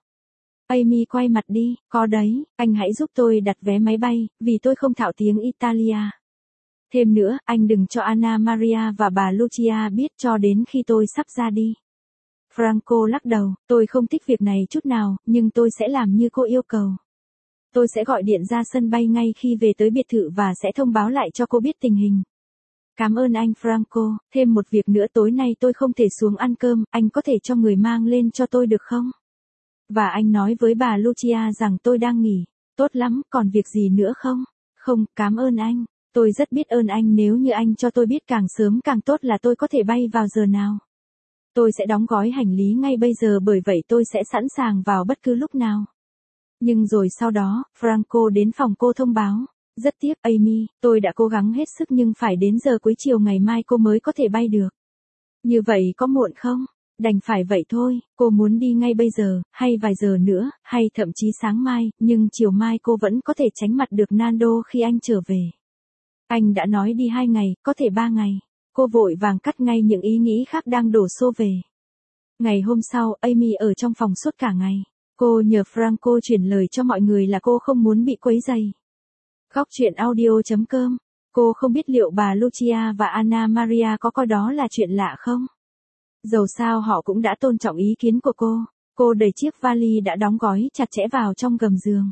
Amy quay mặt đi, có đấy, anh hãy giúp tôi đặt vé máy bay, vì tôi không thạo tiếng Italia. Thêm nữa, anh đừng cho Anna Maria và bà Lucia biết cho đến khi tôi sắp ra đi. Franco lắc đầu, tôi không thích việc này chút nào, nhưng tôi sẽ làm như cô yêu cầu. Tôi sẽ gọi điện ra sân bay ngay khi về tới biệt thự và sẽ thông báo lại cho cô biết tình hình. Cảm ơn anh Franco, thêm một việc nữa, tối nay tôi không thể xuống ăn cơm, anh có thể cho người mang lên cho tôi được không? Và anh nói với bà Lucia rằng tôi đang nghỉ. Tốt lắm, còn việc gì nữa không? Không, cảm ơn anh. Tôi rất biết ơn anh, nếu như anh cho tôi biết càng sớm càng tốt là tôi có thể bay vào giờ nào. Tôi sẽ đóng gói hành lý ngay bây giờ, bởi vậy tôi sẽ sẵn sàng vào bất cứ lúc nào. Nhưng rồi sau đó, Franco đến phòng cô thông báo. Rất tiếc Amy, tôi đã cố gắng hết sức nhưng phải đến giờ cuối chiều ngày mai cô mới có thể bay được. Như vậy có muộn không? Đành phải vậy thôi, cô muốn đi ngay bây giờ, hay vài giờ nữa, hay thậm chí sáng mai, nhưng chiều mai cô vẫn có thể tránh mặt được Nando khi anh trở về. Anh đã nói đi hai ngày, có thể ba ngày. Cô vội vàng cắt ngay những ý nghĩ khác đang đổ xô về. Ngày hôm sau, Amy ở trong phòng suốt cả ngày. Cô nhờ Franco chuyển lời cho mọi người là cô không muốn bị quấy rầy. Góc chuyện audio chấm com. Cô không biết liệu bà Lucia và Anna Maria có coi đó là chuyện lạ không? Dầu sao họ cũng đã tôn trọng ý kiến của cô. Cô đẩy chiếc vali đã đóng gói chặt chẽ vào trong gầm giường.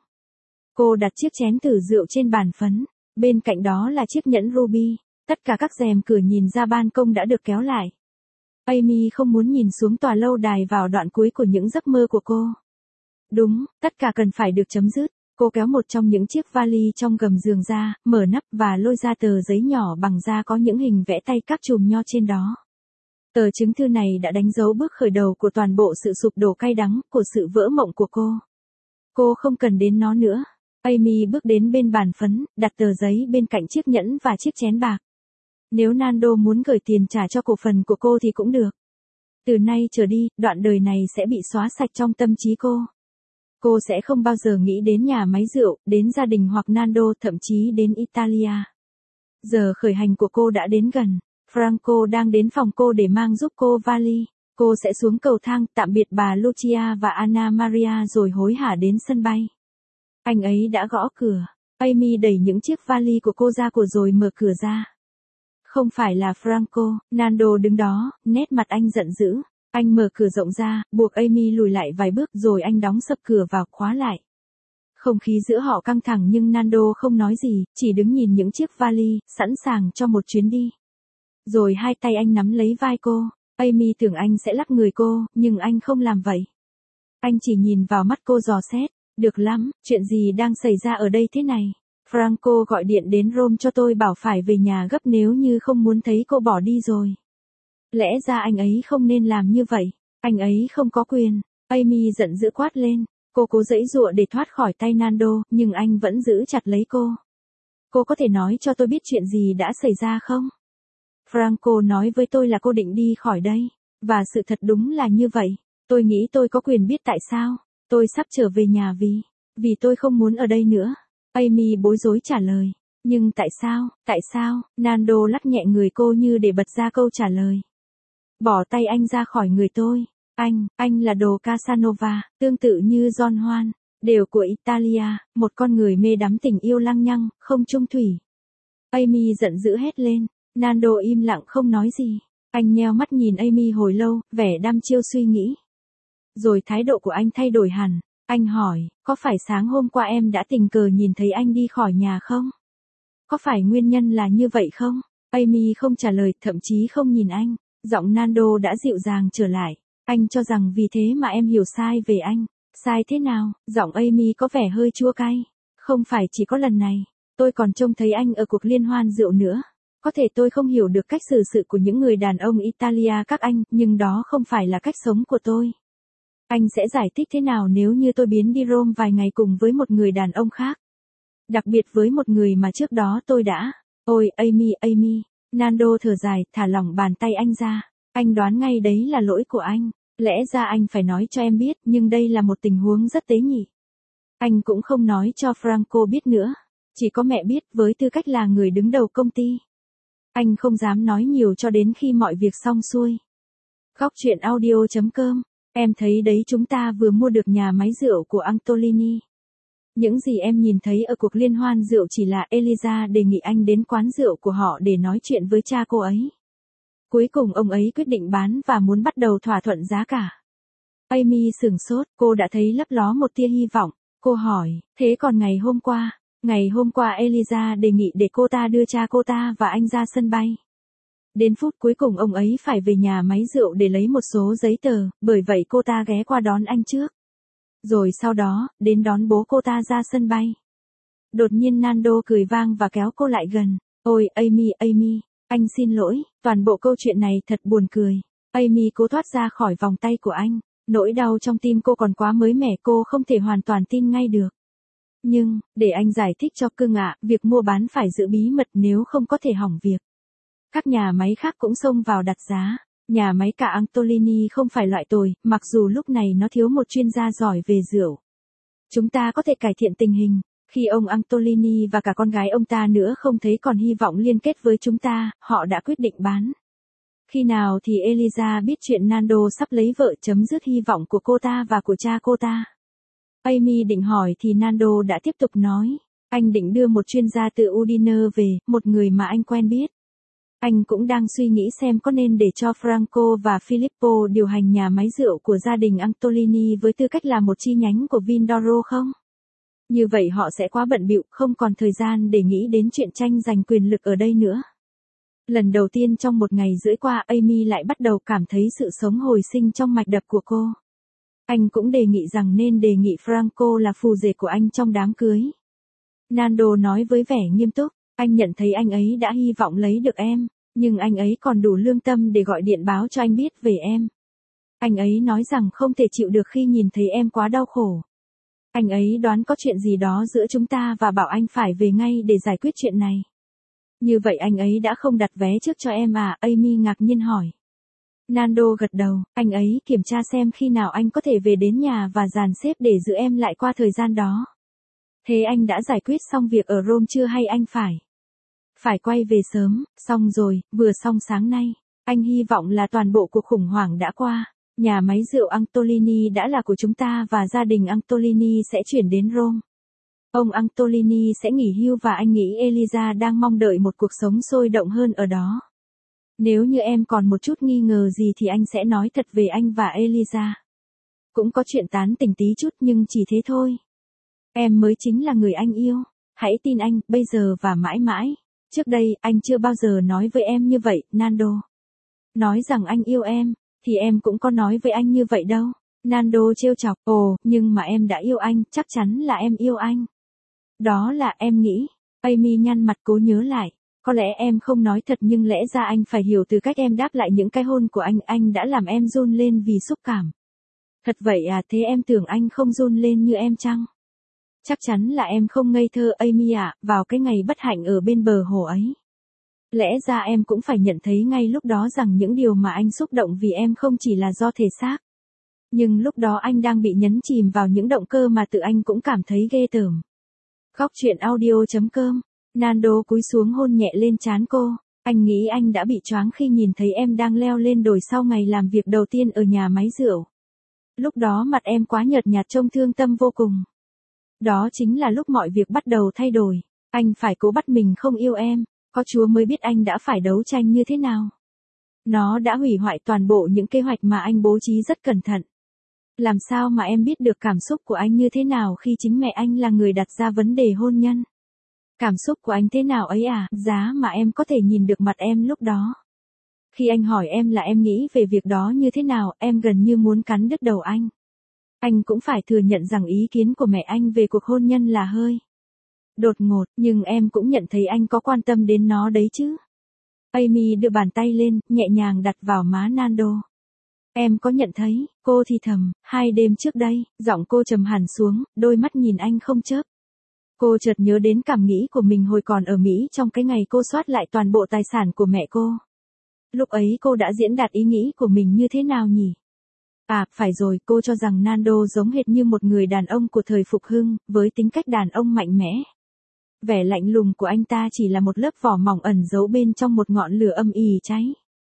Cô đặt chiếc chén thử rượu trên bàn phấn. Bên cạnh đó là chiếc nhẫn ruby. Tất cả các rèm cửa nhìn ra ban công đã được kéo lại. Amy không muốn nhìn xuống tòa lâu đài vào đoạn cuối của những giấc mơ của cô. Đúng, tất cả cần phải được chấm dứt. Cô kéo một trong những chiếc vali trong gầm giường ra, mở nắp và lôi ra tờ giấy nhỏ bằng da có những hình vẽ tay các chùm nho trên đó. Tờ chứng thư này đã đánh dấu bước khởi đầu của toàn bộ sự sụp đổ cay đắng, của sự vỡ mộng của cô. Cô không cần đến nó nữa. Amy bước đến bên bàn phấn, đặt tờ giấy bên cạnh chiếc nhẫn và chiếc chén bạc. Nếu Nando muốn gửi tiền trả cho cổ phần của cô thì cũng được. Từ nay trở đi, đoạn đời này sẽ bị xóa sạch trong tâm trí cô. Cô sẽ không bao giờ nghĩ đến nhà máy rượu, đến gia đình hoặc Nando, thậm chí đến Italia. Giờ khởi hành của cô đã đến gần. Franco đang đến phòng cô để mang giúp cô vali. Cô sẽ xuống cầu thang, tạm biệt bà Lucia và Anna Maria rồi hối hả đến sân bay. Anh ấy đã gõ cửa. Amy đẩy những chiếc vali của cô ra của rồi mở cửa ra. Không phải là Franco, Nando đứng đó, nét mặt anh giận dữ. Anh mở cửa rộng ra, buộc Amy lùi lại vài bước rồi anh đóng sập cửa vào, khóa lại. Không khí giữa họ căng thẳng nhưng Nando không nói gì, chỉ đứng nhìn những chiếc vali, sẵn sàng cho một chuyến đi. Rồi hai tay anh nắm lấy vai cô. Amy tưởng anh sẽ lắc người cô, nhưng anh không làm vậy. Anh chỉ nhìn vào mắt cô dò xét. Được lắm, chuyện gì đang xảy ra ở đây thế này? Franco gọi điện đến Rome cho tôi bảo phải về nhà gấp nếu như không muốn thấy cô bỏ đi rồi. Lẽ ra anh ấy không nên làm như vậy. Anh ấy không có quyền. Amy giận dữ quát lên. Cô cố giãy giụa để thoát khỏi tay Nando, nhưng anh vẫn giữ chặt lấy cô. Cô có thể nói cho tôi biết chuyện gì đã xảy ra không? Franco nói với tôi là cô định đi khỏi đây. Và sự thật đúng là như vậy. Tôi nghĩ tôi có quyền biết tại sao. Tôi sắp trở về nhà vì, vì tôi không muốn ở đây nữa. Amy bối rối trả lời. Nhưng tại sao, tại sao, Nando lắc nhẹ người cô như để bật ra câu trả lời. Bỏ tay anh ra khỏi người tôi. Anh, anh là đồ Casanova, tương tự như Don Juan, đều của Italia, một con người mê đắm tình yêu lăng nhăng, không chung thủy. Amy giận dữ hét lên. Nando im lặng không nói gì. Anh nheo mắt nhìn Amy hồi lâu, vẻ đăm chiêu suy nghĩ. Rồi thái độ của anh thay đổi hẳn. Anh hỏi, có phải sáng hôm qua em đã tình cờ nhìn thấy anh đi khỏi nhà không? Có phải nguyên nhân là như vậy không? Amy không trả lời, thậm chí không nhìn anh. Giọng Nando đã dịu dàng trở lại. Anh cho rằng vì thế mà em hiểu sai về anh. Sai thế nào? Giọng Amy có vẻ hơi chua cay. Không phải chỉ có lần này. Tôi còn trông thấy anh ở cuộc liên hoan rượu nữa. Có thể tôi không hiểu được cách xử sự của những người đàn ông Italia các anh, nhưng đó không phải là cách sống của tôi. Anh sẽ giải thích thế nào nếu như tôi biến đi Rome vài ngày cùng với một người đàn ông khác? Đặc biệt với một người mà trước đó tôi đã... Ôi, Amy, Amy. Nando thở dài, thả lỏng bàn tay anh ra. Anh đoán ngay đấy là lỗi của anh. Lẽ ra anh phải nói cho em biết, nhưng đây là một tình huống rất tế nhị. Anh cũng không nói cho Franco biết nữa. Chỉ có mẹ biết với tư cách là người đứng đầu công ty. Anh không dám nói nhiều cho đến khi mọi việc xong xuôi. Góc chuyện audio chấm com. Em thấy đấy, chúng ta vừa mua được nhà máy rượu của Antolini. Những gì em nhìn thấy ở cuộc liên hoan rượu chỉ là Eliza đề nghị anh đến quán rượu của họ để nói chuyện với cha cô ấy. Cuối cùng ông ấy quyết định bán và muốn bắt đầu thỏa thuận giá cả. Amy sửng sốt, cô đã thấy lấp ló một tia hy vọng. Cô hỏi, thế còn ngày hôm qua? Ngày hôm qua Eliza đề nghị để cô ta đưa cha cô ta và anh ra sân bay. Đến phút cuối cùng ông ấy phải về nhà máy rượu để lấy một số giấy tờ, bởi vậy cô ta ghé qua đón anh trước. Rồi sau đó, đến đón bố cô ta ra sân bay. Đột nhiên Nando cười vang và kéo cô lại gần. Ôi, Amy, Amy, anh xin lỗi, toàn bộ câu chuyện này thật buồn cười. Amy cố thoát ra khỏi vòng tay của anh. Nỗi đau trong tim cô còn quá mới mẻ, cô không thể hoàn toàn tin ngay được. Nhưng, để anh giải thích cho cưng ạ, việc mua bán phải giữ bí mật nếu không có thể hỏng việc. Các nhà máy khác cũng xông vào đặt giá. Nhà máy cả Antolini không phải loại tồi, mặc dù lúc này nó thiếu một chuyên gia giỏi về rượu. Chúng ta có thể cải thiện tình hình. Khi ông Antolini và cả con gái ông ta nữa không thấy còn hy vọng liên kết với chúng ta, họ đã quyết định bán. Khi nào thì Eliza biết chuyện Nando sắp lấy vợ, chấm dứt hy vọng của cô ta và của cha cô ta? Amy định hỏi thì Nando đã tiếp tục nói. Anh định đưa một chuyên gia từ Udine về, một người mà anh quen biết. Anh cũng đang suy nghĩ xem có nên để cho Franco và Filippo điều hành nhà máy rượu của gia đình Antolini với tư cách là một chi nhánh của Vindoro không? Như vậy họ sẽ quá bận bịu, không còn thời gian để nghĩ đến chuyện tranh giành quyền lực ở đây nữa. Lần đầu tiên trong một ngày rưỡi qua, Amy lại bắt đầu cảm thấy sự sống hồi sinh trong mạch đập của cô. Anh cũng đề nghị rằng nên đề nghị Franco là phù rể của anh trong đám cưới. Nando nói với vẻ nghiêm túc. Anh nhận thấy anh ấy đã hy vọng lấy được em, nhưng anh ấy còn đủ lương tâm để gọi điện báo cho anh biết về em. Anh ấy nói rằng không thể chịu được khi nhìn thấy em quá đau khổ. Anh ấy đoán có chuyện gì đó giữa chúng ta và bảo anh phải về ngay để giải quyết chuyện này. Như vậy anh ấy đã không đặt vé trước cho em à? Amy ngạc nhiên hỏi. Nando gật đầu, anh ấy kiểm tra xem khi nào anh có thể về đến nhà và dàn xếp để giữ em lại qua thời gian đó. Thế anh đã giải quyết xong việc ở Rome chưa hay anh phải? Phải quay về sớm, xong rồi, vừa xong sáng nay. Anh hy vọng là toàn bộ cuộc khủng hoảng đã qua. Nhà máy rượu Antolini đã là của chúng ta và gia đình Antolini sẽ chuyển đến Rome. Ông Antolini sẽ nghỉ hưu và anh nghĩ Eliza đang mong đợi một cuộc sống sôi động hơn ở đó. Nếu như em còn một chút nghi ngờ gì thì anh sẽ nói thật về anh và Eliza. Cũng có chuyện tán tỉnh tí chút nhưng chỉ thế thôi. Em mới chính là người anh yêu. Hãy tin anh, bây giờ và mãi mãi. Trước đây, anh chưa bao giờ nói với em như vậy, Nando. Nói rằng anh yêu em, thì em cũng có nói với anh như vậy đâu. Nando trêu chọc, ồ, nhưng mà em đã yêu anh, chắc chắn là em yêu anh. Đó là em nghĩ. Amy nhăn mặt cố nhớ lại. Có lẽ em không nói thật nhưng lẽ ra anh phải hiểu từ cách em đáp lại những cái hôn của anh, anh đã làm em run lên vì xúc cảm. Thật vậy à, thế em tưởng anh không run lên như em chăng? Chắc chắn là em không ngây thơ Amy ạ, à, vào cái ngày bất hạnh ở bên bờ hồ ấy. Lẽ ra em cũng phải nhận thấy ngay lúc đó rằng những điều mà anh xúc động vì em không chỉ là do thể xác. Nhưng lúc đó anh đang bị nhấn chìm vào những động cơ mà tự anh cũng cảm thấy ghê tởm. Góc truyện audio.com. Nando cúi xuống hôn nhẹ lên trán cô. Anh nghĩ anh đã bị choáng khi nhìn thấy em đang leo lên đồi sau ngày làm việc đầu tiên ở nhà máy rượu. Lúc đó mặt em quá nhợt nhạt trông thương tâm vô cùng. Đó chính là lúc mọi việc bắt đầu thay đổi. Anh phải cố bắt mình không yêu em. Có Chúa mới biết anh đã phải đấu tranh như thế nào. Nó đã hủy hoại toàn bộ những kế hoạch mà anh bố trí rất cẩn thận. Làm sao mà em biết được cảm xúc của anh như thế nào khi chính mẹ anh là người đặt ra vấn đề hôn nhân? Cảm xúc của anh thế nào ấy à, giá mà em có thể nhìn được mặt em lúc đó. Khi anh hỏi em là em nghĩ về việc đó như thế nào, em gần như muốn cắn đứt đầu anh. Anh cũng phải thừa nhận rằng ý kiến của mẹ anh về cuộc hôn nhân là hơi đột ngột, nhưng em cũng nhận thấy anh có quan tâm đến nó đấy chứ. Amy đưa bàn tay lên, nhẹ nhàng đặt vào má Nando. Em có nhận thấy, cô thì thầm, hai đêm trước đây, giọng cô trầm hẳn xuống, đôi mắt nhìn anh không chớp. Cô chợt nhớ đến cảm nghĩ của mình hồi còn ở Mỹ trong cái ngày cô soát lại toàn bộ tài sản của mẹ cô. Lúc ấy cô đã diễn đạt ý nghĩ của mình như thế nào nhỉ? À, phải rồi, cô cho rằng Nando giống hệt như một người đàn ông của thời phục hưng, với tính cách đàn ông mạnh mẽ. Vẻ lạnh lùng của anh ta chỉ là một lớp vỏ mỏng ẩn giấu bên trong một ngọn lửa âm ỉ cháy.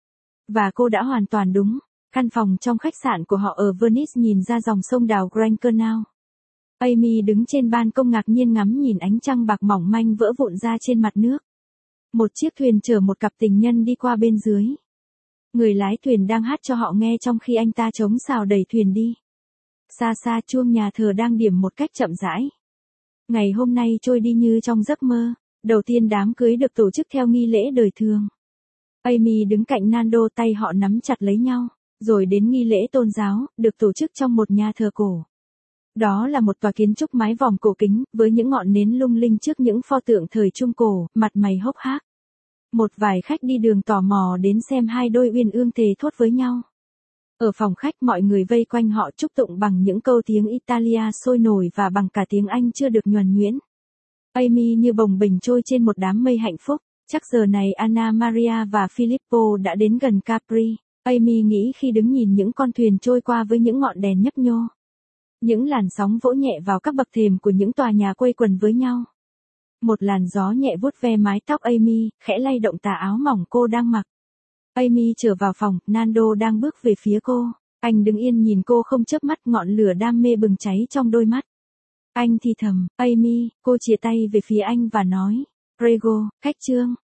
Và cô đã hoàn toàn đúng. Căn phòng trong khách sạn của họ ở Venice nhìn ra dòng sông đào Grand Canal. Amy đứng trên ban công ngạc nhiên ngắm nhìn ánh trăng bạc mỏng manh vỡ vụn ra trên mặt nước. Một chiếc thuyền chở một cặp tình nhân đi qua bên dưới. Người lái thuyền đang hát cho họ nghe trong khi anh ta chống sào đẩy thuyền đi. Xa xa chuông nhà thờ đang điểm một cách chậm rãi. Ngày hôm nay trôi đi như trong giấc mơ. Đầu tiên đám cưới được tổ chức theo nghi lễ đời thường. Amy đứng cạnh Nando, tay họ nắm chặt lấy nhau. Rồi đến nghi lễ tôn giáo, được tổ chức trong một nhà thờ cổ. Đó là một tòa kiến trúc mái vòm cổ kính, với những ngọn nến lung linh trước những pho tượng thời Trung Cổ, mặt mày hốc hác. Một vài khách đi đường tò mò đến xem hai đôi uyên ương thề thốt với nhau. Ở phòng khách mọi người vây quanh họ chúc tụng bằng những câu tiếng Italia sôi nổi và bằng cả tiếng Anh chưa được nhuần nhuyễn. Amy như bồng bềnh trôi trên một đám mây hạnh phúc, chắc giờ này Anna Maria và Filippo đã đến gần Capri. Amy nghĩ khi đứng nhìn những con thuyền trôi qua với những ngọn đèn nhấp nhô. Những làn sóng vỗ nhẹ vào các bậc thềm của những tòa nhà quây quần với nhau. Một làn gió nhẹ vuốt ve mái tóc Amy, khẽ lay động tà áo mỏng cô đang mặc. Amy trở vào phòng, Nando đang bước về phía cô. Anh đứng yên nhìn cô không chớp mắt, ngọn lửa đam mê bừng cháy trong đôi mắt. Anh thì thầm, Amy, cô chìa tay về phía anh và nói, Prego, khách trương.